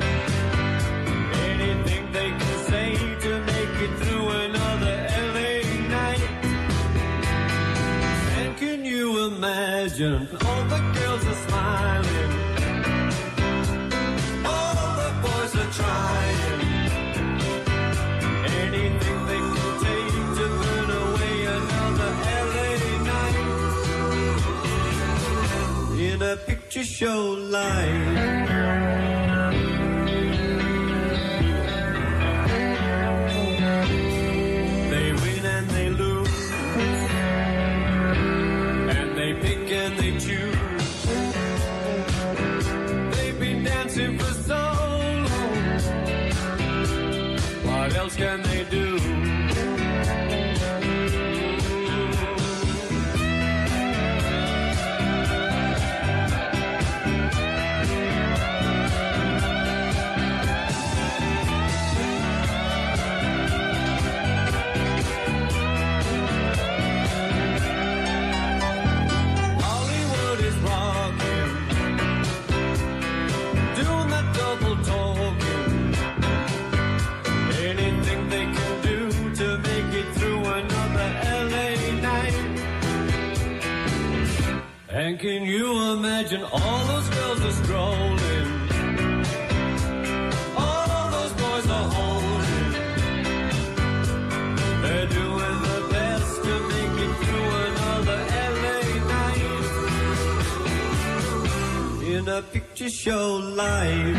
Anything they can say to make it through another LA night. And can you imagine all the girls are smiling, trying anything they can take to burn away another LA night in a picture show life. They win and they lose, and they pick and they choose. They've been dancing for so. What else can they do? Hollywood is rocking, doing that double talking. Anything they can do to make it through another LA night. And can you imagine all those girls are strolling, all those boys are holding, they're doing their best to make it through another LA night in a picture show life.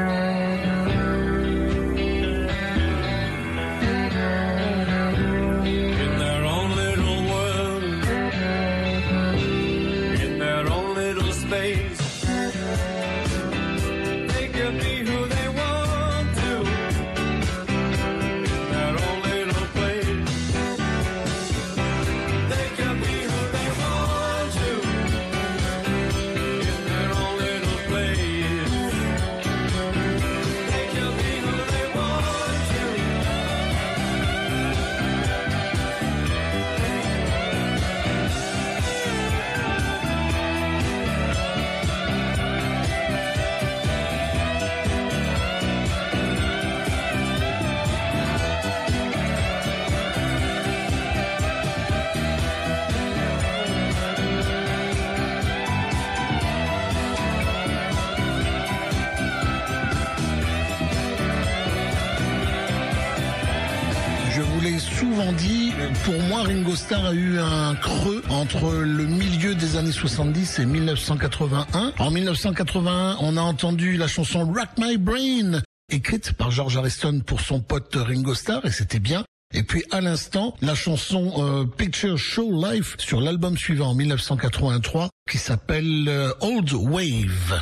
Souvent dit, pour moi Ringo Starr a eu un creux entre le milieu des années 70 et 1981. En 1981, on a entendu la chanson Rock My Brain, écrite par George Harrison pour son pote Ringo Starr, et c'était bien. Et puis à l'instant, la chanson Picture Show Life sur l'album suivant en 1983 qui s'appelle Old Wave.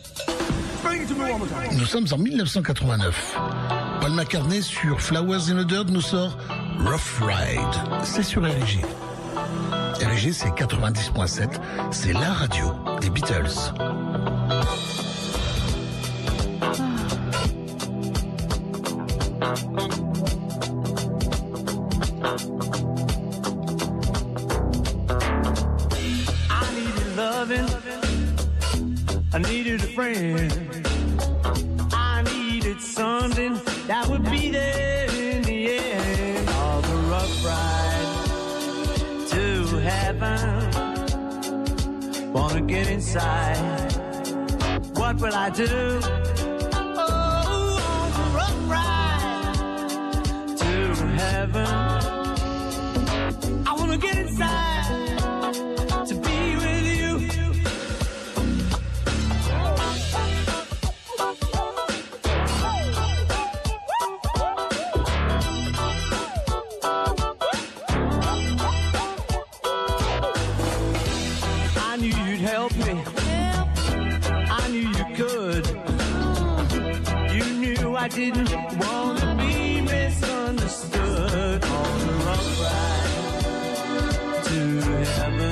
Nous sommes en 1989. Paul McCartney sur Flowers in the Dirt nous sort Rough Ride. C'est sur RG. RG, c'est 90.7. C'est la radio des Beatles. I needed loving, I needed a friend, I needed something that would be there in the end. All the rough ride to heaven, wanna get inside, what will I do? Oh, on the rough ride to heaven, I wanna get inside to be I knew you'd help me. I knew you could. You knew I didn't want to be misunderstood. On the rough ride to heaven,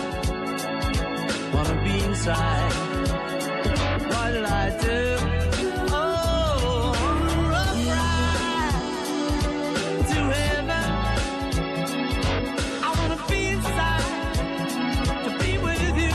wanna be inside. What did I do? Oh, on the rough ride to heaven, I wanna be inside to be with you.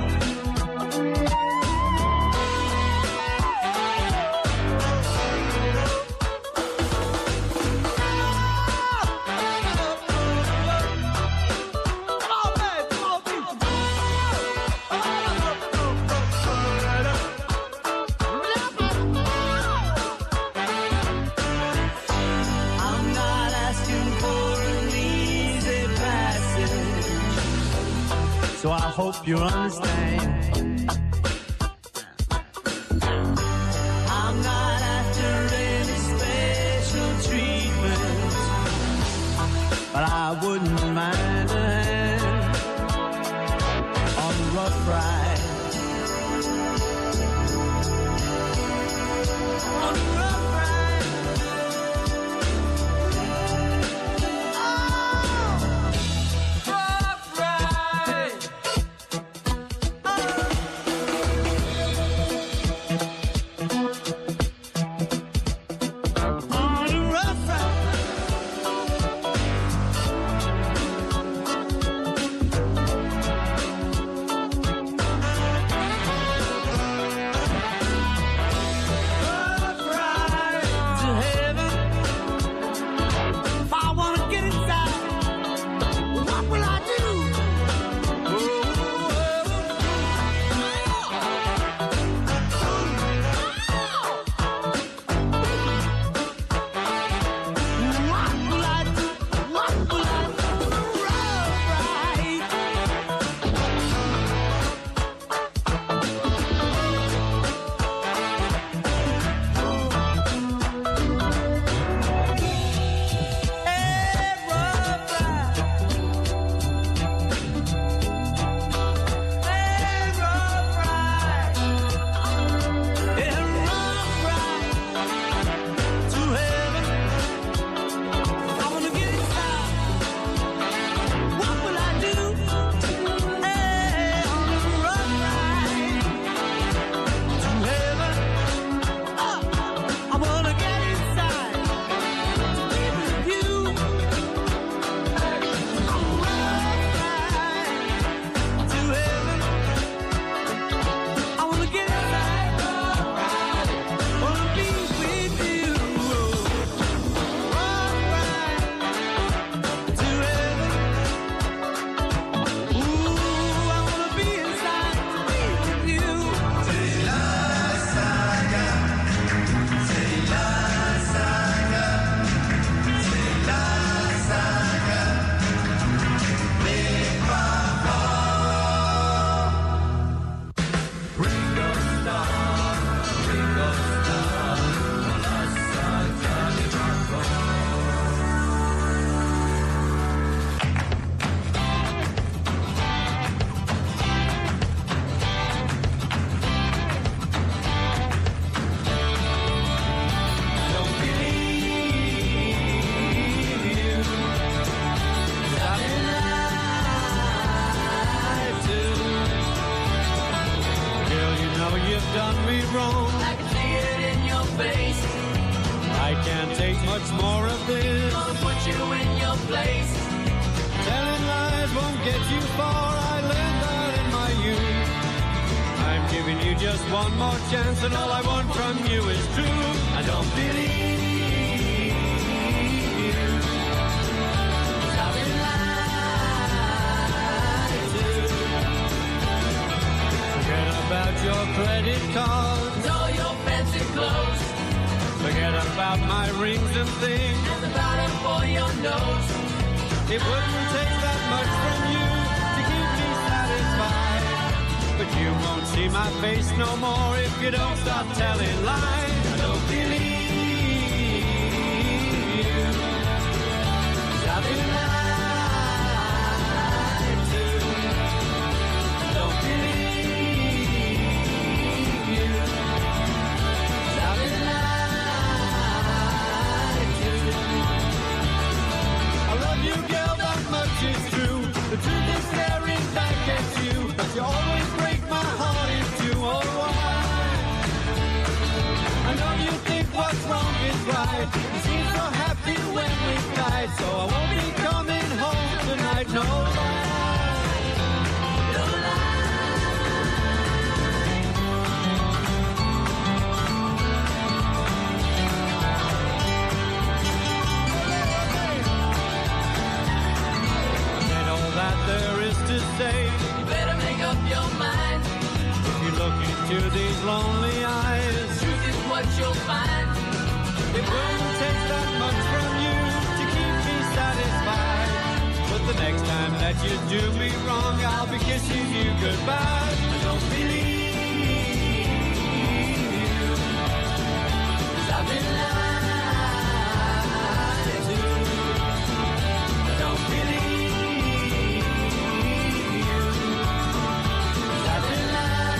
I'm not asking for an easy passage, so I hope you understand. I'm not after any special treatment, but I wouldn't mind a hand on the rough ride. On the rough ride. Oh, rough ride. On the rough ride. Rough ride to heaven. If I wanna get inside, what will I do? What will I do? What will I do? Rough ride. Hey, rough ride. Hey, rough ride. Hey, rough ride to heaven. I wanna get inside. What will I do? Hey, on the rough ride to heaven. I wanna get inside to be with you. On the rough ride to heaven. I wanna get inside. Wanna be with you. Rough ride to heaven. Ooh, I wanna be inside to be with you. C'est la saga. C'est la saga. C'est la saga. Les papas. Ringo Starr, Ringo Starr, la saga des papas. Don't believe you, 'cause I've been lied to. Girl, you know you've done me wrong. I can see it in your face. I can't take much more of this. Gonna put you in your place. Telling lies won't get you far. I learned that in my youth. I'm giving you just one more chance, and all I want from you is truth. I don't believe you, 'cause I've been lied to. Forget about your credit cards, all your fancy clothes. Forget about my rings and things, and the bottom for your nose. It wouldn't take that much from you to keep me satisfied, but you won't see my face no more if you don't stop telling lies. I don't believe you, 'cause I've been lied to. I don't right. He seems so happy when we fight, so I won't be coming home tonight, no lie. No lie. And all that there is to say, you better make up your mind. If you look into these lonely eyes, truth is what you'll find. It wouldn't take that much from you to keep me satisfied. But the next time that you do me wrong, I'll be kissing you goodbye. I don't believe you, 'cause I've been lied to. I don't believe you, 'cause I've been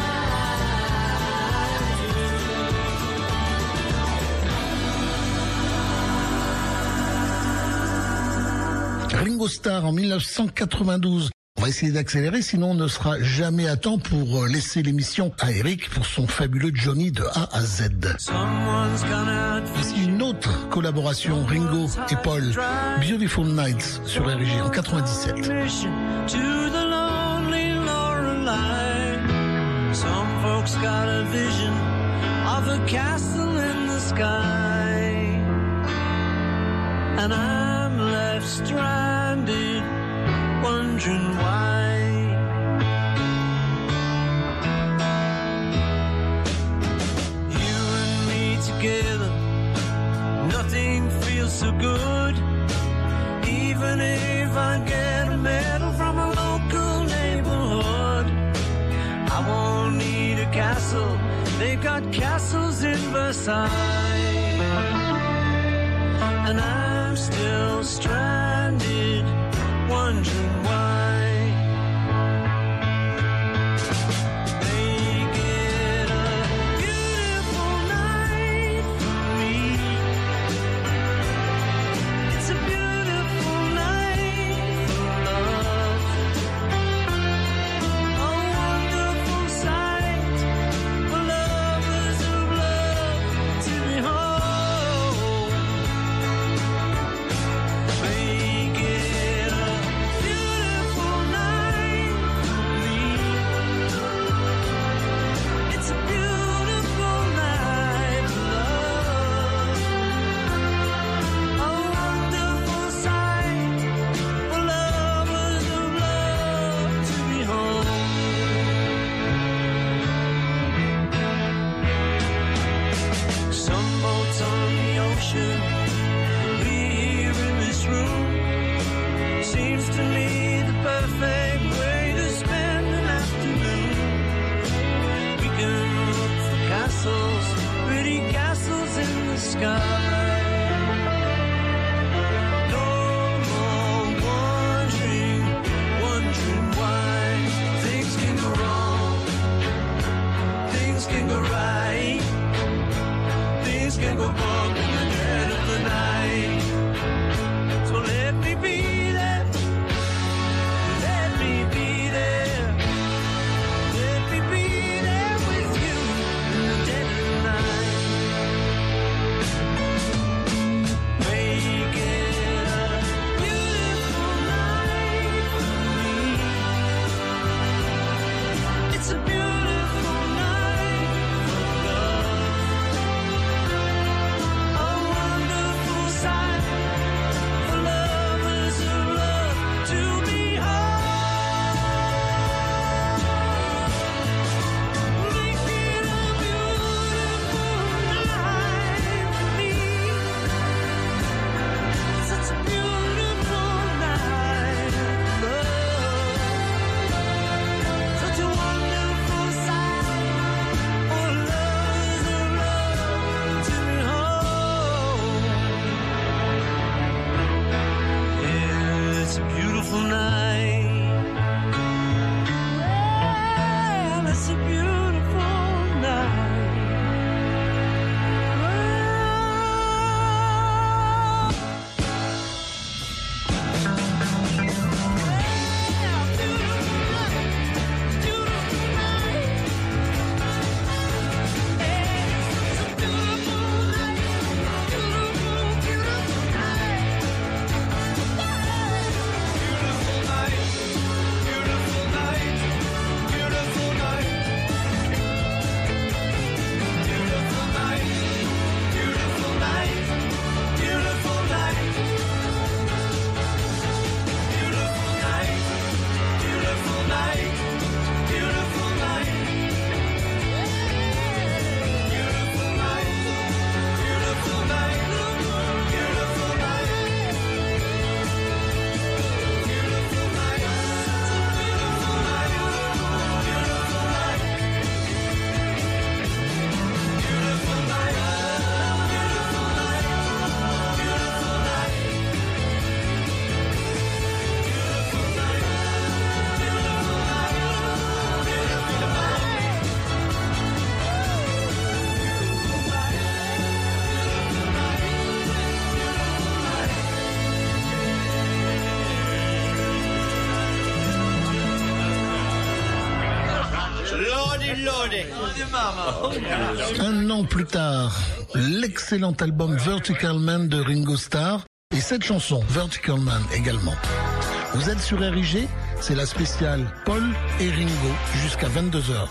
Ringo Starr en 1992. On va essayer d'accélérer, sinon on ne sera jamais à temps pour laisser l'émission à Eric pour son fabuleux Johnny de A à Z. Someone's gone out Voici une autre collaboration, Ringo et Paul, Beautiful Nights sur RG en 97. mission to the lonely Lorelei. Some folks got a vision of a castle in the sky, and I'm left stranded, wondering why. You and me together, nothing feels so good. Even if I get a medal from a local neighborhood, I won't need a castle. They've got castles in Versailles, and I'm still stranded, wondering why. Make it a beautiful night for me. It's a beautiful night for love. A wonderful sight for lovers of love to behold. Make it a beautiful night for me. It's a beautiful night for love. A wonderful sight for lovers of love to behold. Some boats on the ocean, we here in this room. Seems to me the perfect way to spend an afternoon. We can look for castles, pretty castles in the sky. No more wondering why. Things can go wrong, things can go right, things can go wrong in the dead of the night. So let me be there, let me be there, let me be there with you in the dead of the night. Make it a beautiful night for me. It's a beautiful night for love. A wonderful sight for lovers of love to behold. Make it a beautiful night for me. Such a beautiful night of love. Such a wonderful Un an plus tard, l'excellent album Vertical Man de Ringo Starr et cette chanson, Vertical Man également. Vous êtes sur RIG, c'est la spéciale Paul et Ringo jusqu'à 22h.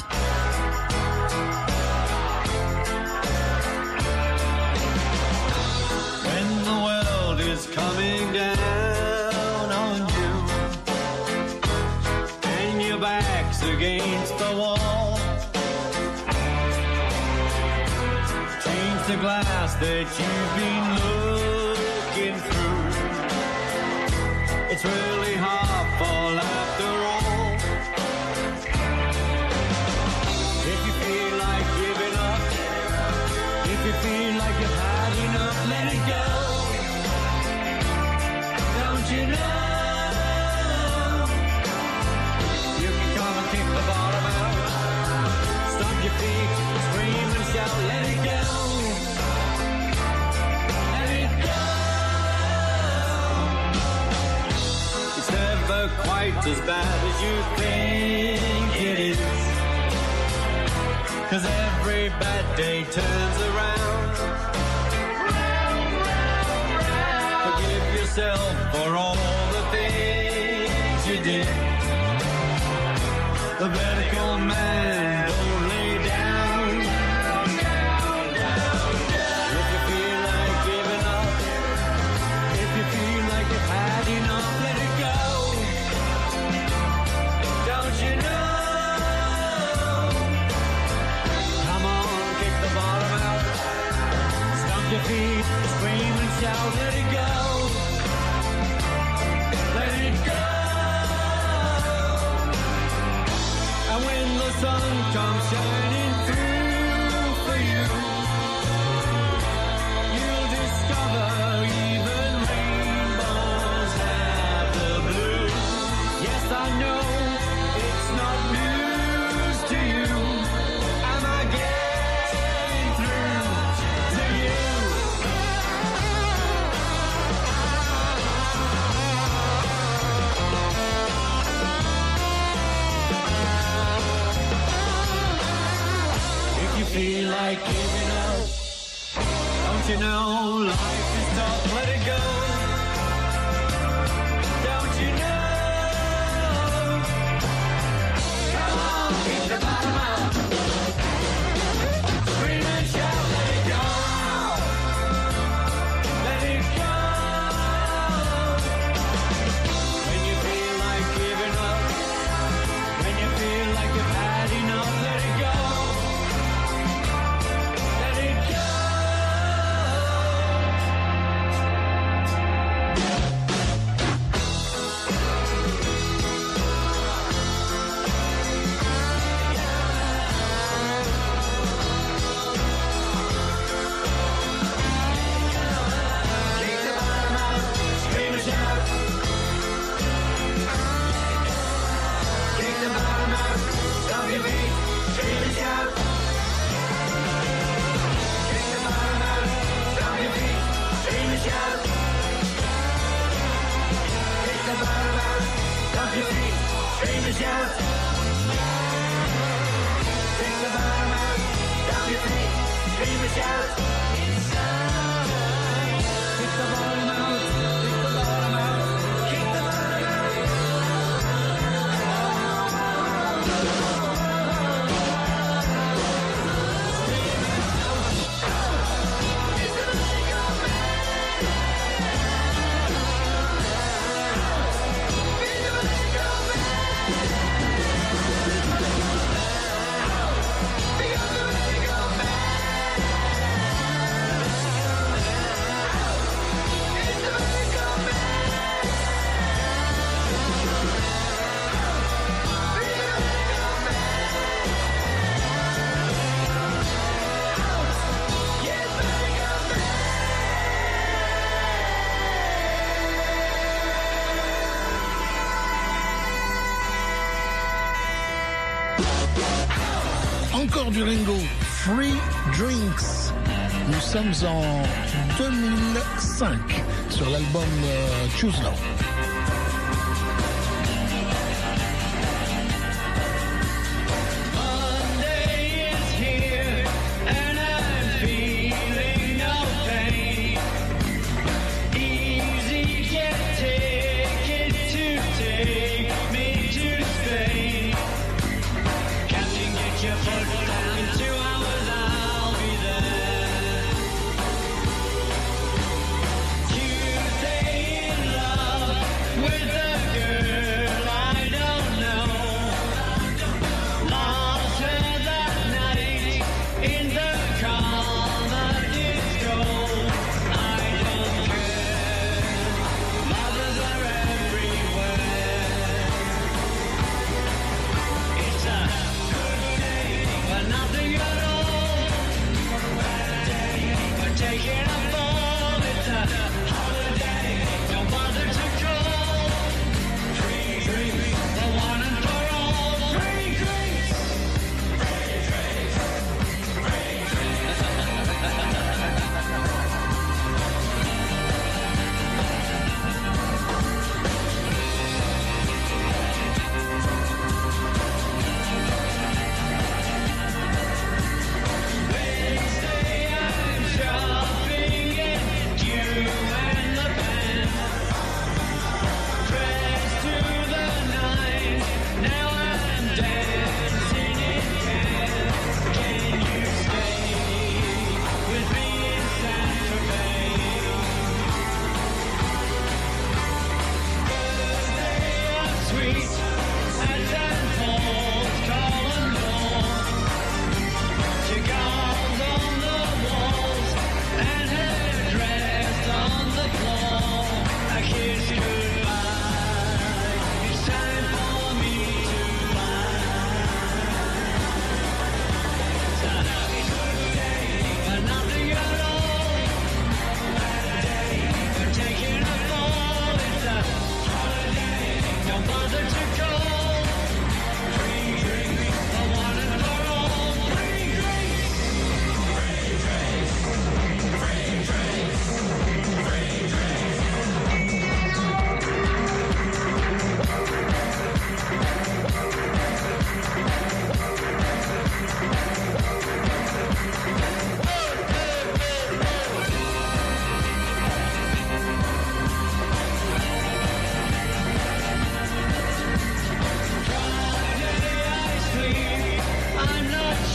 When the world is coming down on you and your back's against the wall, change the glass that you've been looking through. It's really half full after all. If you feel like giving up, if you feel like you've had enough, let it go. Don't you know? You can come and kick the bottom out, stomp your feet, scream and shout, let it go. Let it go. It's never quite as bad as you think it is, 'cause every bad day turns around. Forgive yourself for all the things you did. The vertical man, don't lay down. If you feel like giving up, if you feel like you've had enough, let it go. Don't you know? Come on, kick the bottom out, stomp your feet, scream and shout, let it go. Let it go. And when the sun comes shining through for you, you'll discover even rainbows have the blue. Yes, I know it's not news to you. Am I getting through to you? If you feel like giving up, don't you know life is tough, let it go. Don't you know? Come on, kick the bottom out, scream and shout, let it go. Let it go. When you feel like giving up, when you feel like you've had enough, let it go. Let it go. Kick the bottom out, scream and shout. Kick the bottom out, stomp your feet, scream and shout. Kick the bottom out, stomp your feet, scream and shout. Kick the bottom out, stomp your feet, scream and shout. Kick the bottom out, stomp your feet, scream and shout. Kick the bottom out, kick the bottom out, kick the bottom Encore du Ringo, Free Drinks. Nous sommes en 2005 sur l'album Choose Now. Monday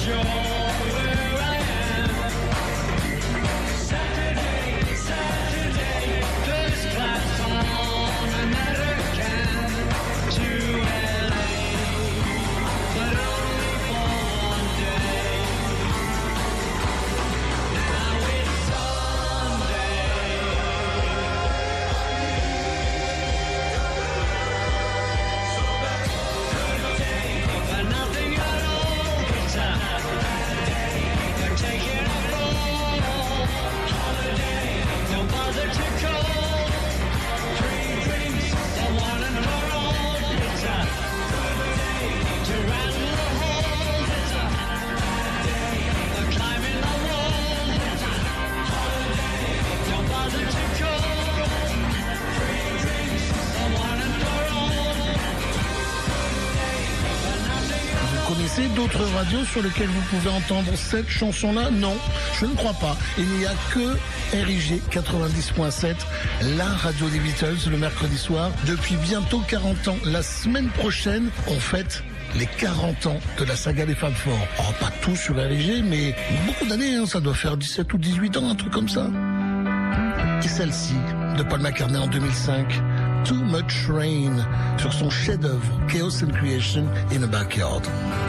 D'autres radios sur lesquelles vous pouvez entendre cette chanson-là? Non, je ne crois pas. Il n'y a que RIG 90.7, la radio des Beatles, le mercredi soir, depuis bientôt 40 ans. La semaine prochaine, on fête les 40 ans de la saga des Fab Four. Oh, pas tout sur RIG, mais beaucoup d'années, hein, ça doit faire 17 ou 18 ans, un truc comme ça. Et celle-ci, de Paul McCartney en 2005, Too Much Rain, sur son chef-d'œuvre Chaos and Creation in a Backyard.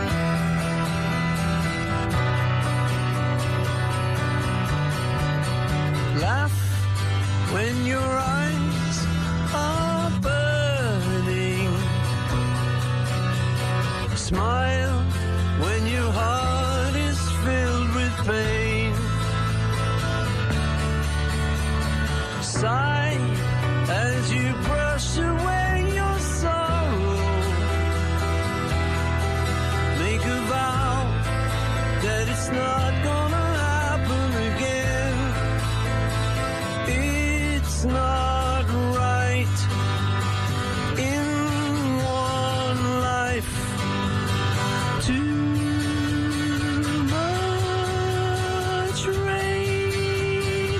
When your eyes are burning, smile when your heart is filled with pain, sigh as you brush away your sorrow, make a vow that it's not gonna happen again. It's not right in one life. Too much rain.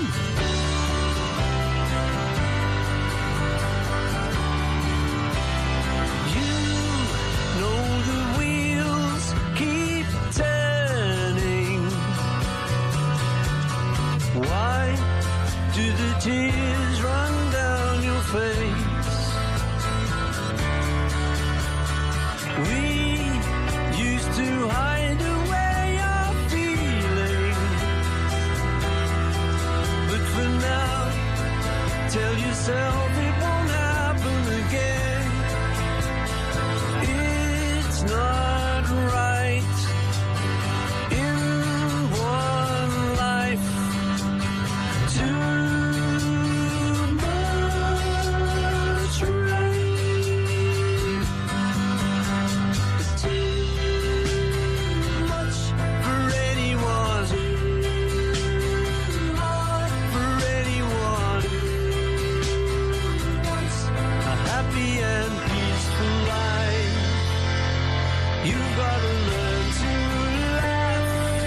You know the wheels keep turning. Why do the tears run down your face? We used to hide away our feelings, but for now, tell yourself it won't happen again. It's not right in one life. Too much rain. It's too much for anyone. Too hard for anyone. Once a happy and peaceful life, you've got to learn to laugh.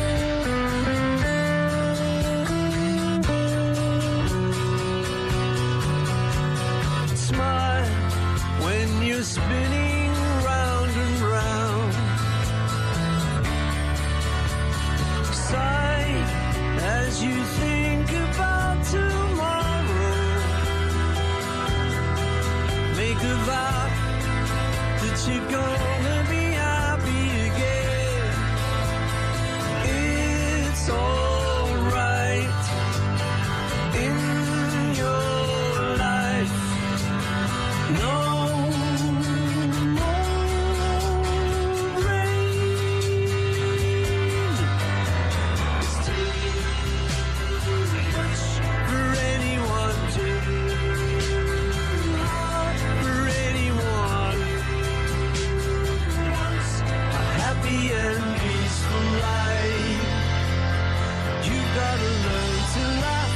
Smile when you're spinning round and round. Sigh as you think about tomorrow. Make a vow that you're gonna be happy again. It's all right in your life. No more rain. It's too much for anyone, too hard for anyone. Once a happy and peaceful life, you've got to learn to laugh.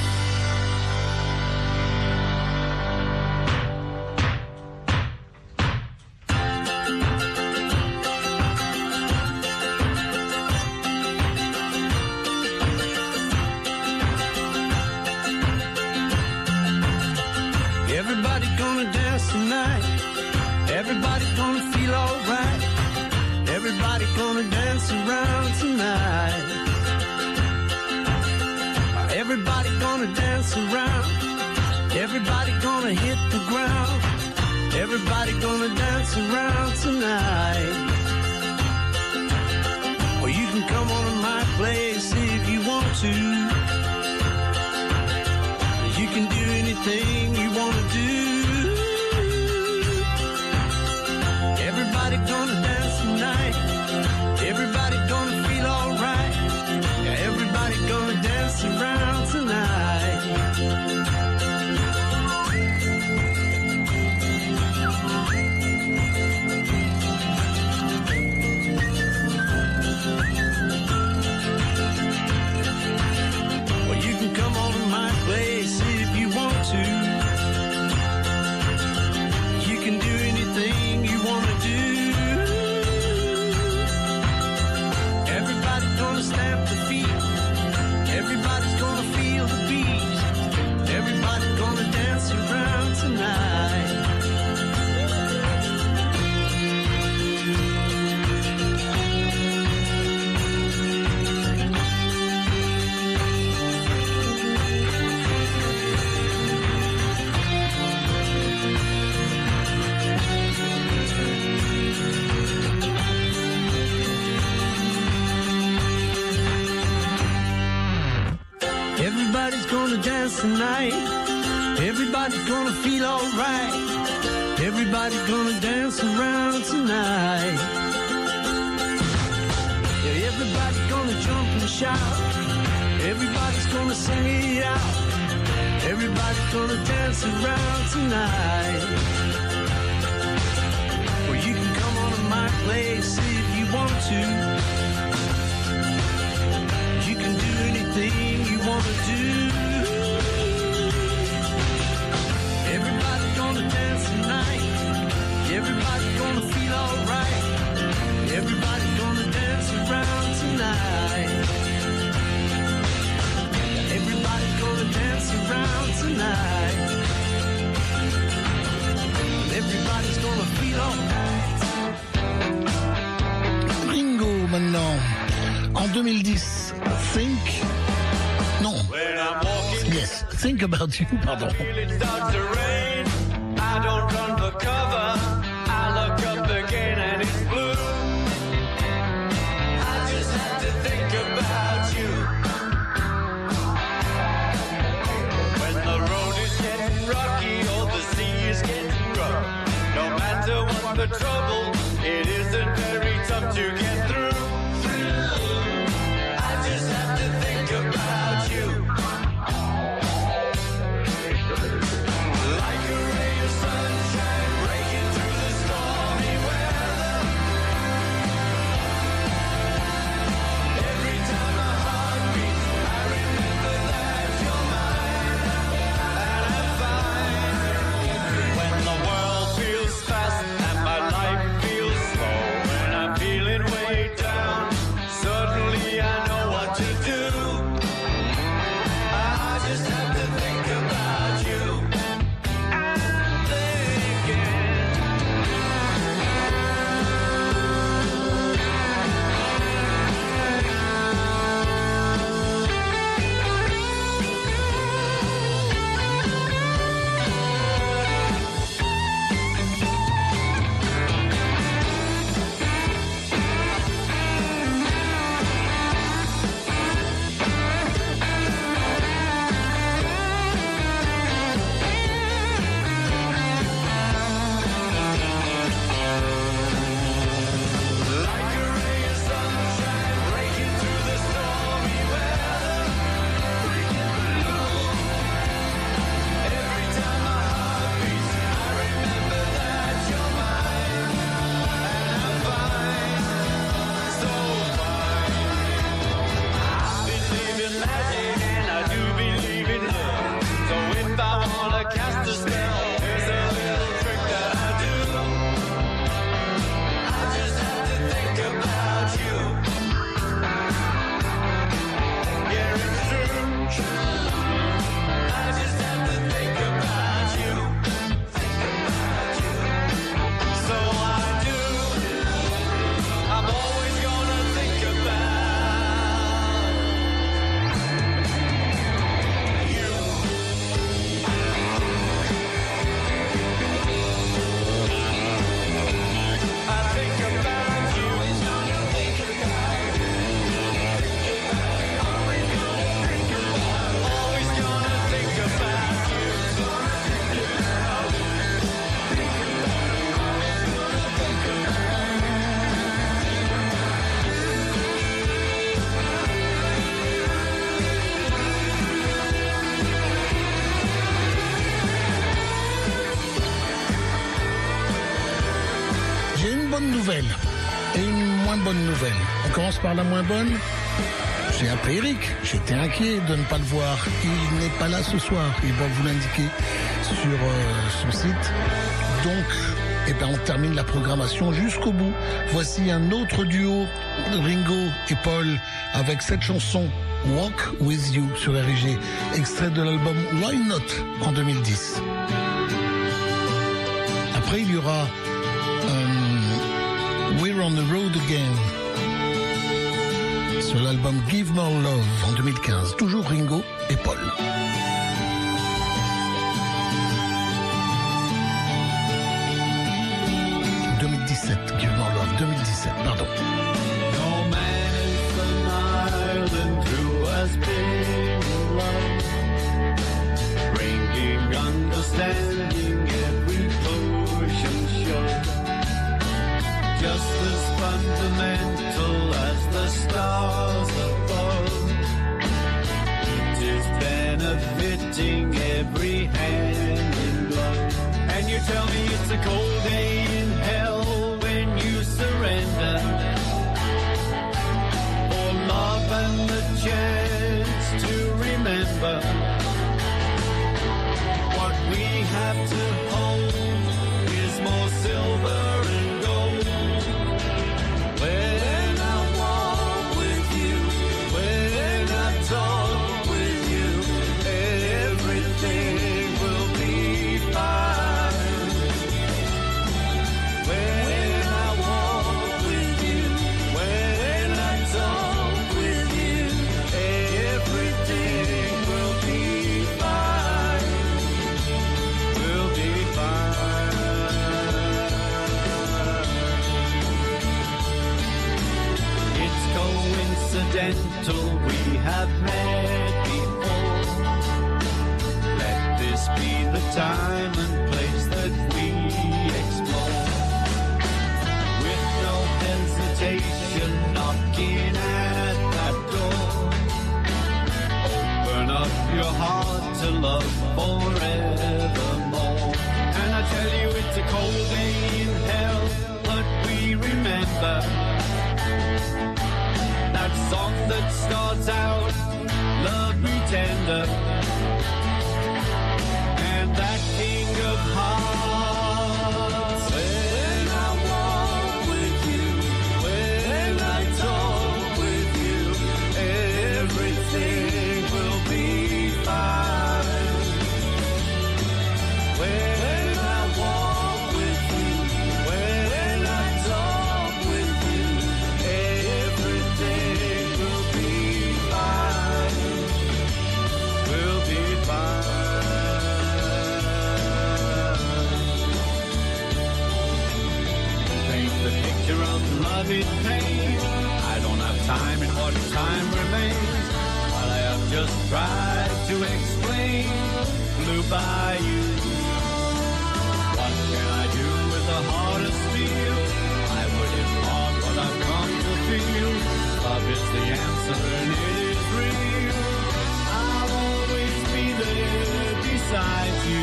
Everybody gonna dance tonight. Everybody gonna feel alright. Everybody gonna dance around tonight. tonight. Everybody gonna dance around. Everybody gonna hit the ground. Everybody gonna dance around tonight. Or you can come on to my place if you want to. You can do anything you wanna do. Everybody gonna dance tonight. Everybody gonna feel alright. Yeah, everybody gonna dance around tonight. Well, you can come on to my place if you want to. You can do anything you wanna do. Everybody's gonna stamp the feet. Everybody's gonna feel the beat. Everybody's gonna dance around tonight. Everybody's gonna dance tonight. Everybody's gonna feel alright. Everybody's gonna dance around tonight. Yeah, everybody's gonna jump and shout. Everybody's gonna sing it out. Everybody's gonna dance around tonight. Well, you can come on to my place if you want to. You can do anything you wanna do. Everybody's gonna dance tonight. Everybody's gonna feel alright. Everybody's gonna dance around tonight. Everybody's gonna dance around tonight. Everybody's gonna feel alright. Ringo maintenant. En 2010, Think. Non. Yes, Think About You, pardon. It starts to rain. I don't run for cover. I look up again and it's blue. I just have to think about you. When the road is getting rocky or the sea is getting rough, no matter what the trouble, it isn't very tough to get through. I just have to think about you. Like a ray of sunshine breaking through the stormy weather. Every time my heart beats, I remember that you're mine. And I'm fine. When the world feels fast and my life feels slow, when I'm feeling way nouvelles. On commence par la moins bonne. J'ai appelé Eric, j'étais inquiet de ne pas le voir. Il n'est pas là ce soir, il va vous l'indiquer sur son site. Donc, on termine la programmation jusqu'au bout. Voici un autre duo, Ringo et Paul, avec cette chanson Walk With You sur RG, extrait de l'album Why Not en 2010. Après, il y aura We're on the Road Again sur l'album Give More Love en 2015. Toujours Ringo et Paul. 2017, Give More Love, 2017, pardon. No man is an island who has been in love, bringing understanding every push and shove, just as fundamental as the stars above. It is benefiting every hand in glove. And you tell me it's a cold day in hell when you surrender for love and the chance to remember what we have to hold is more silver and gold. When I walk with you, when I talk with you, everything will be fine. When I walk with you, when I talk with you, everything will be fine. Will be fine. It's coincidental we have met before. Let this be the time and place that we explore. With no hesitation, knocking at that door. Open up your heart to love forevermore. And I tell you it's a cold day in hell, but we remember that song that starts out, love me tender, and that king of hearts. When I walk with you, when I talk with you, everything will be fine. When I walk with you, when I talk with you, everything will be fine. Will be fine. Paint the picture of love in pain. I don't have time in what time remains. While I have just tried to explain, flew by you. What can I do with a heart of steel? I would impart what I've come to feel. Love is the answer and it is real. I'll always be there beside you.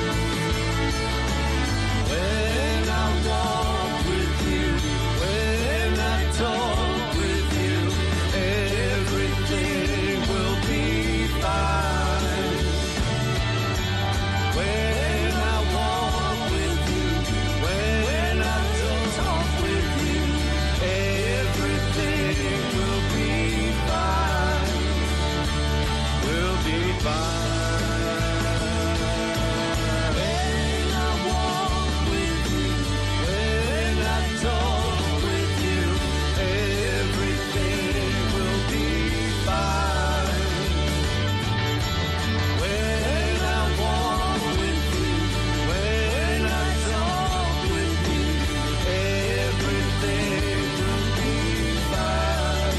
When I walk with you, when I talk with you, everything will be fine. When I walk with you, when I talk with you, everything will be fine. Will be fine. When I walk with you, when I talk with you, everything will be fine. When I walk with you, when I talk with you, everything will be fine.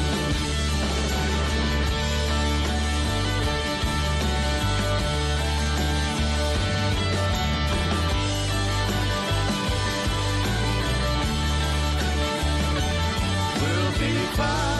Will be fine.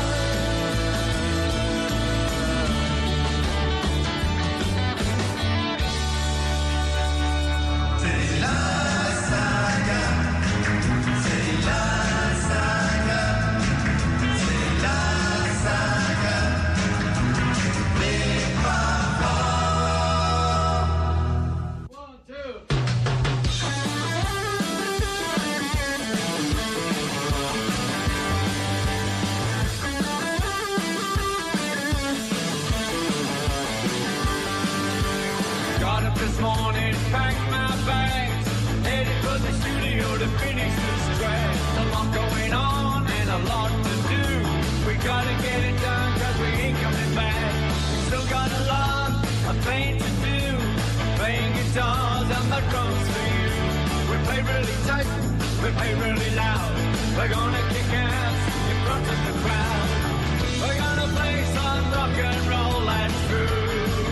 to finish this track. A lot going on and a lot to do. We gotta get it done cause we ain't coming back. We still got a lot of playing to do. Playing guitars and the drums for you. We play really tight, we play really loud. We're gonna kick ass in front of the crowd. We're gonna play some rock and roll, that's true.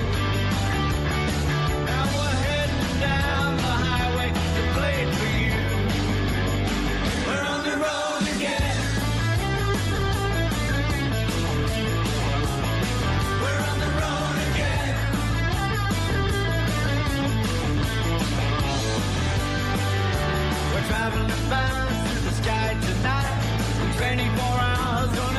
Now we're heading down the highway to play it for you. We're on the road again. We're on the road again. We're traveling fast through the sky tonight. 24 hours.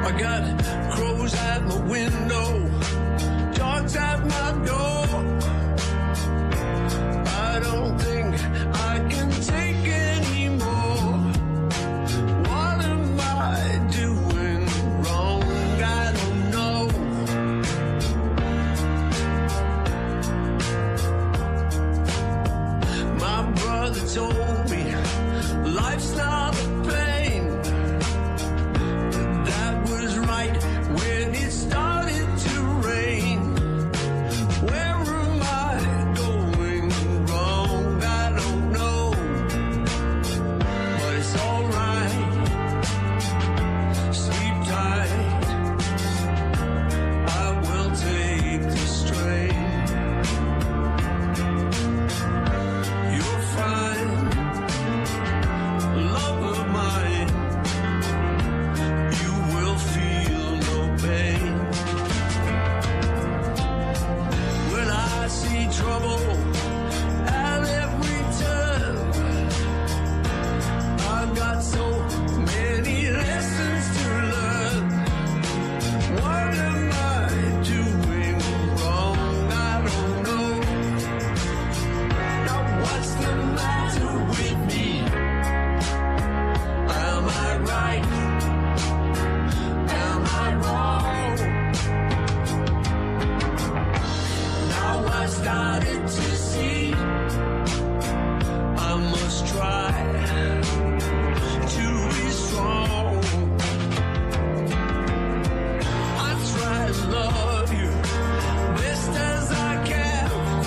I got crows at my window, dogs at my door. I don't think I can take anymore. What am I doing wrong? I don't know. My brother told me life's not a pain. That was right when it started to rain. Where am I going wrong? I don't know, but it's alright. Sleep tight, I will take the strain. You're fine, love of mine. You will feel no pain. When I see trouble at every turn, I've got so many lessons to learn. What am I doing wrong? I don't know. Now what's the matter with me? Am I right? Am I wrong? Now I started to see I must try to be strong. I try to love you best as I can,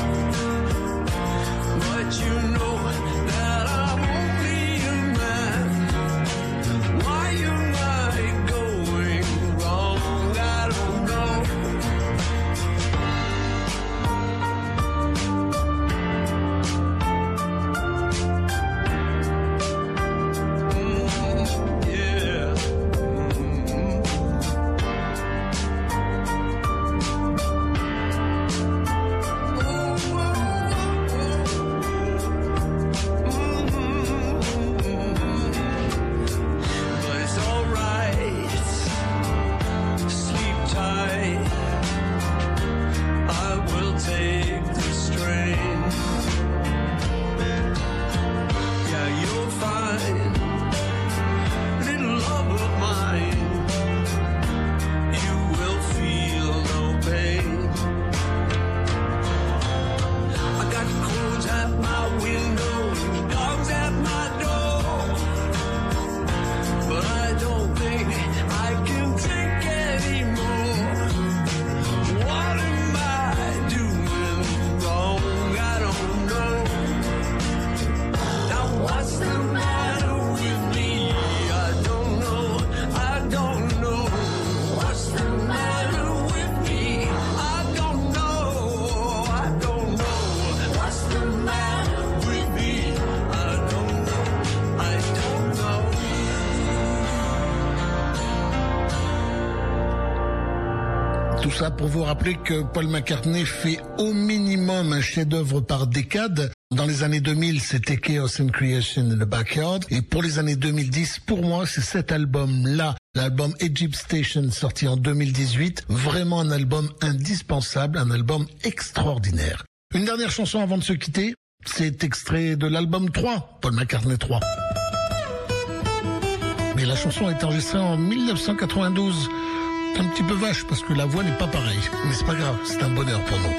but you know that I'm only a man. Why am I going wrong? I don't know. Yeah. But it's alright. Sleep tight. I will take the strain. Yeah, you're fine. Little love of mine. You will feel no pain. I got crows at my window, dogs at my door. But I don't think I can take anymore. What am I doing wrong? I don't know. Now what's the matter with me? I don't know. I don't know. What's the matter with me? I don't know. I don't know. What's the matter with me? I don't know. I don't know. Tout ça pour vous rappeler que Paul McCartney fait au minimum un chef-d'œuvre par décade. Dans les années 2000, c'était Chaos and Creation in the Backyard. Et pour les années 2010, pour moi, c'est cet album-là, l'album Egypt Station, sorti en 2018. Vraiment un album indispensable, un album extraordinaire. Une dernière chanson avant de se quitter, c'est extrait de l'album 3, Paul McCartney 3. Mais la chanson a été enregistrée en 1992. C'est un petit peu vache parce que la voix n'est pas pareille. Mais c'est pas grave, c'est un bonheur pour nous.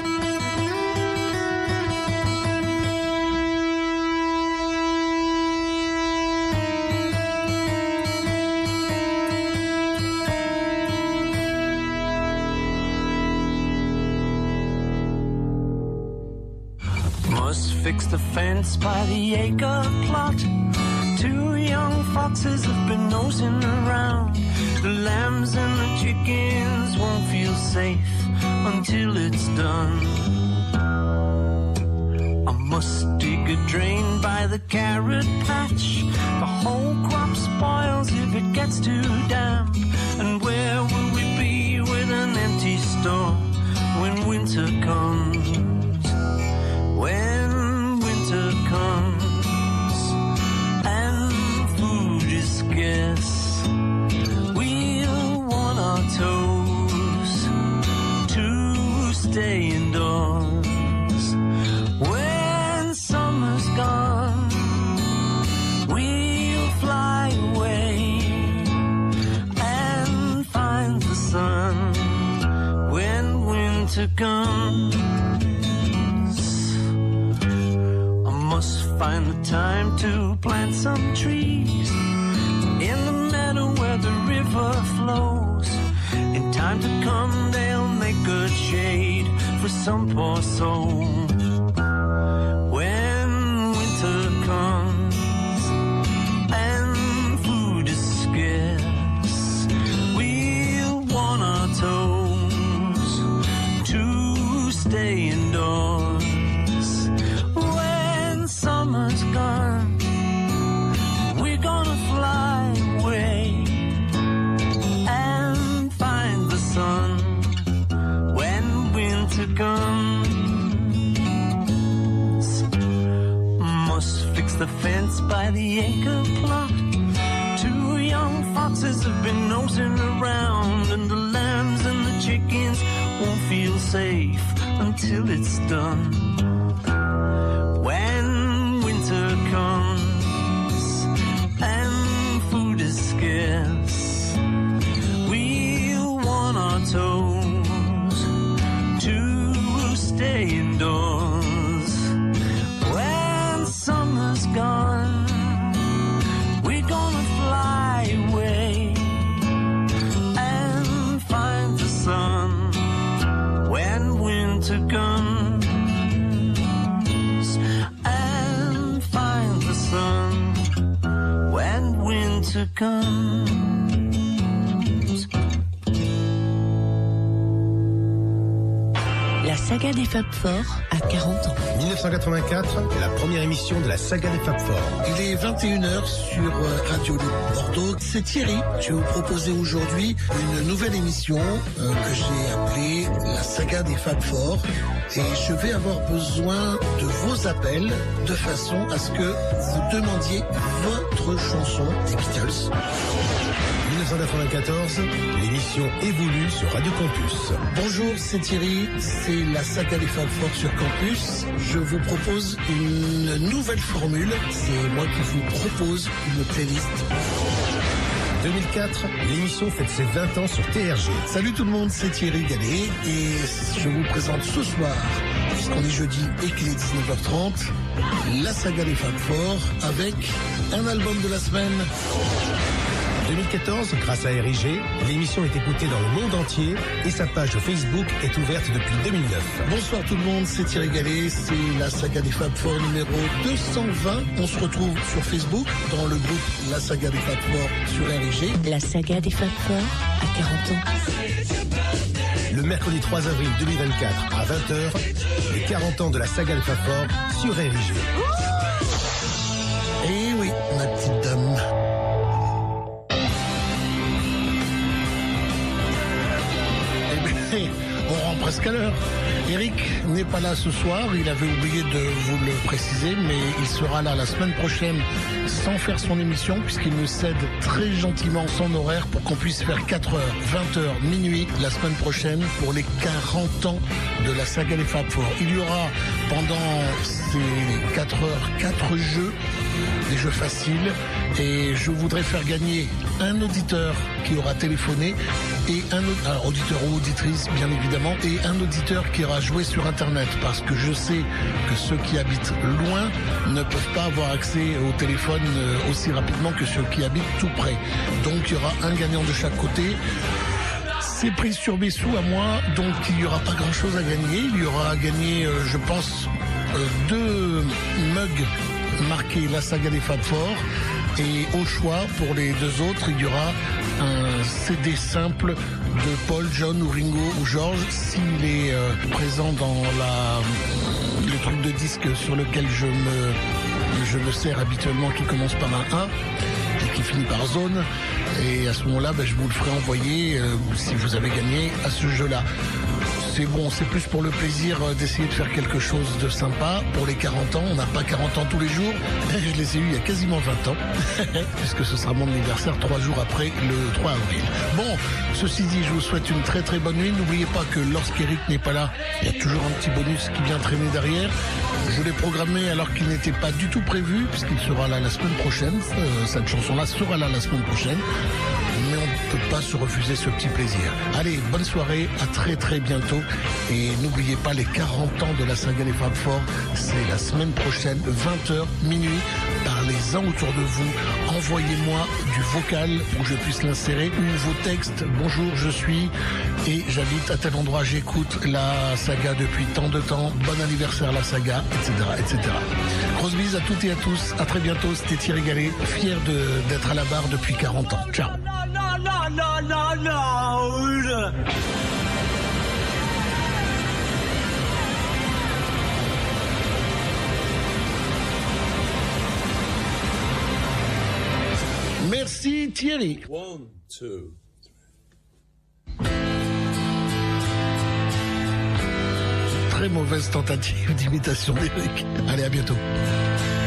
Must fix the fence by the acre plot. 2 young foxes have been nosing around. The lambs and the chickens won't feel safe until it's done. I must dig a drain by the carrot patch. The whole crop spoils if it gets too damp. And where will we be with an empty store when winter comes? When winter comes and food is scarce, we'll want to plant some trees in the meadow where the river flows. In time to come, they'll make good shade for some poor soul. When winter comes and food is scarce, we'll warm our toes to stay indoors. When summer's gone, we're gonna fly away and find the sun when winter comes. Must fix the fence by the acre plot. 2 young foxes have been nosing around, and the lambs and the chickens won't feel safe until it's done. When winter comes and food is scarce, we'll warm our toes to stay indoors. When summer's gone, we're gonna fly away and find the sun when winter comes, and find the sun when winter comes. La saga des Fab Four à 40 ans. 1984, la première émission de la saga des Fab Four. Il est 21h sur Radio Libre Bordeaux. C'est Thierry. Je vais vous proposer aujourd'hui une nouvelle émission que j'ai appelée la saga des Fab Four. Et je vais avoir besoin de vos appels de façon à ce que vous demandiez votre chanson des Beatles. 1994, l'émission évolue sur Radio Campus. Bonjour, c'est Thierry, c'est la saga des Fab Four sur Campus. Je vous propose une nouvelle formule, c'est moi qui vous propose une playlist. 2004, l'émission fête ses 20 ans sur TRG. Salut tout le monde, c'est Thierry Gallet et je vous présente ce soir, puisqu'on est jeudi et qu'il est 19h30, la saga des Fab Four avec un album de la semaine. 2014, grâce à RIG, l'émission est écoutée dans le monde entier et sa page Facebook est ouverte depuis 2009. Bonsoir tout le monde, c'est Thierry Gallet, c'est la saga des Fab Four numéro 220. On se retrouve sur Facebook dans le groupe La Saga des Fab Four sur RIG. La saga des Fab Four à 40 ans. Le mercredi 3 avril 2024 à 20h, les 40 ans de la saga des Fab Four sur RIG. Eh oui, ma petite dame. On rentre presque à l'heure. Eric n'est pas là ce soir, il avait oublié de vous le préciser, mais il sera là la semaine prochaine sans faire son émission, puisqu'il me cède très gentiment son horaire pour qu'on puisse faire 4h, 20h, minuit la semaine prochaine pour les 40 ans de la saga des Fab Four. Il y aura pendant ces 4 heures 4 jeux, des jeux faciles, et je voudrais faire gagner un auditeur qui aura téléphoné et un auditeur ou auditrice bien évidemment, et un auditeur qui aura joué sur internet, parce que je sais que ceux qui habitent loin ne peuvent pas avoir accès au téléphone aussi rapidement que ceux qui habitent tout près. Donc il y aura un gagnant de chaque côté. C'est pris sur mes sous à moi, donc il n'y aura pas grand chose à gagner. Il y aura à gagner, je pense, 2 mugs marqués la saga des Fab Four. Et au choix, pour les 2 autres, il y aura un CD simple de Paul, John ou Ringo ou George, s'il est présent dans le truc de disque sur lequel je me sers habituellement, qui commence par un A et qui finit par zone. Et à ce moment-là, je vous le ferai envoyer si vous avez gagné à ce jeu-là. C'est bon, c'est plus pour le plaisir d'essayer de faire quelque chose de sympa pour les 40 ans. On n'a pas 40 ans tous les jours. Je les ai eus il y a quasiment 20 ans, puisque ce sera mon anniversaire 3 jours après le 3 avril. Bon, ceci dit, je vous souhaite une très très bonne nuit. N'oubliez pas que lorsqu'Eric n'est pas là, il y a toujours un petit bonus qui vient traîner derrière. Je l'ai programmé alors qu'il n'était pas du tout prévu, puisqu'il sera là la semaine prochaine. Cette chanson-là sera là la semaine prochaine. Mais on ne peut pas se refuser ce petit plaisir. Allez, bonne soirée, à très très bientôt. Et n'oubliez pas les 40 ans de la saga des Fab Four, c'est la semaine prochaine, 20h, minuit. Parlez-en autour de vous. Envoyez-moi du vocal pour que je puisse l'insérer ou vos textes. Bonjour, je suis et j'habite à tel endroit. J'écoute la saga depuis tant de temps. Bon anniversaire la saga, etc., etc. Grosse bise à toutes et à tous. À très bientôt. C'était Thierry Gallet, fier d'être à la barre depuis 40 ans. Ciao. Merci Thierry. 1, 2. Très mauvaise tentative d'imitation d'Eric. Allez, à bientôt.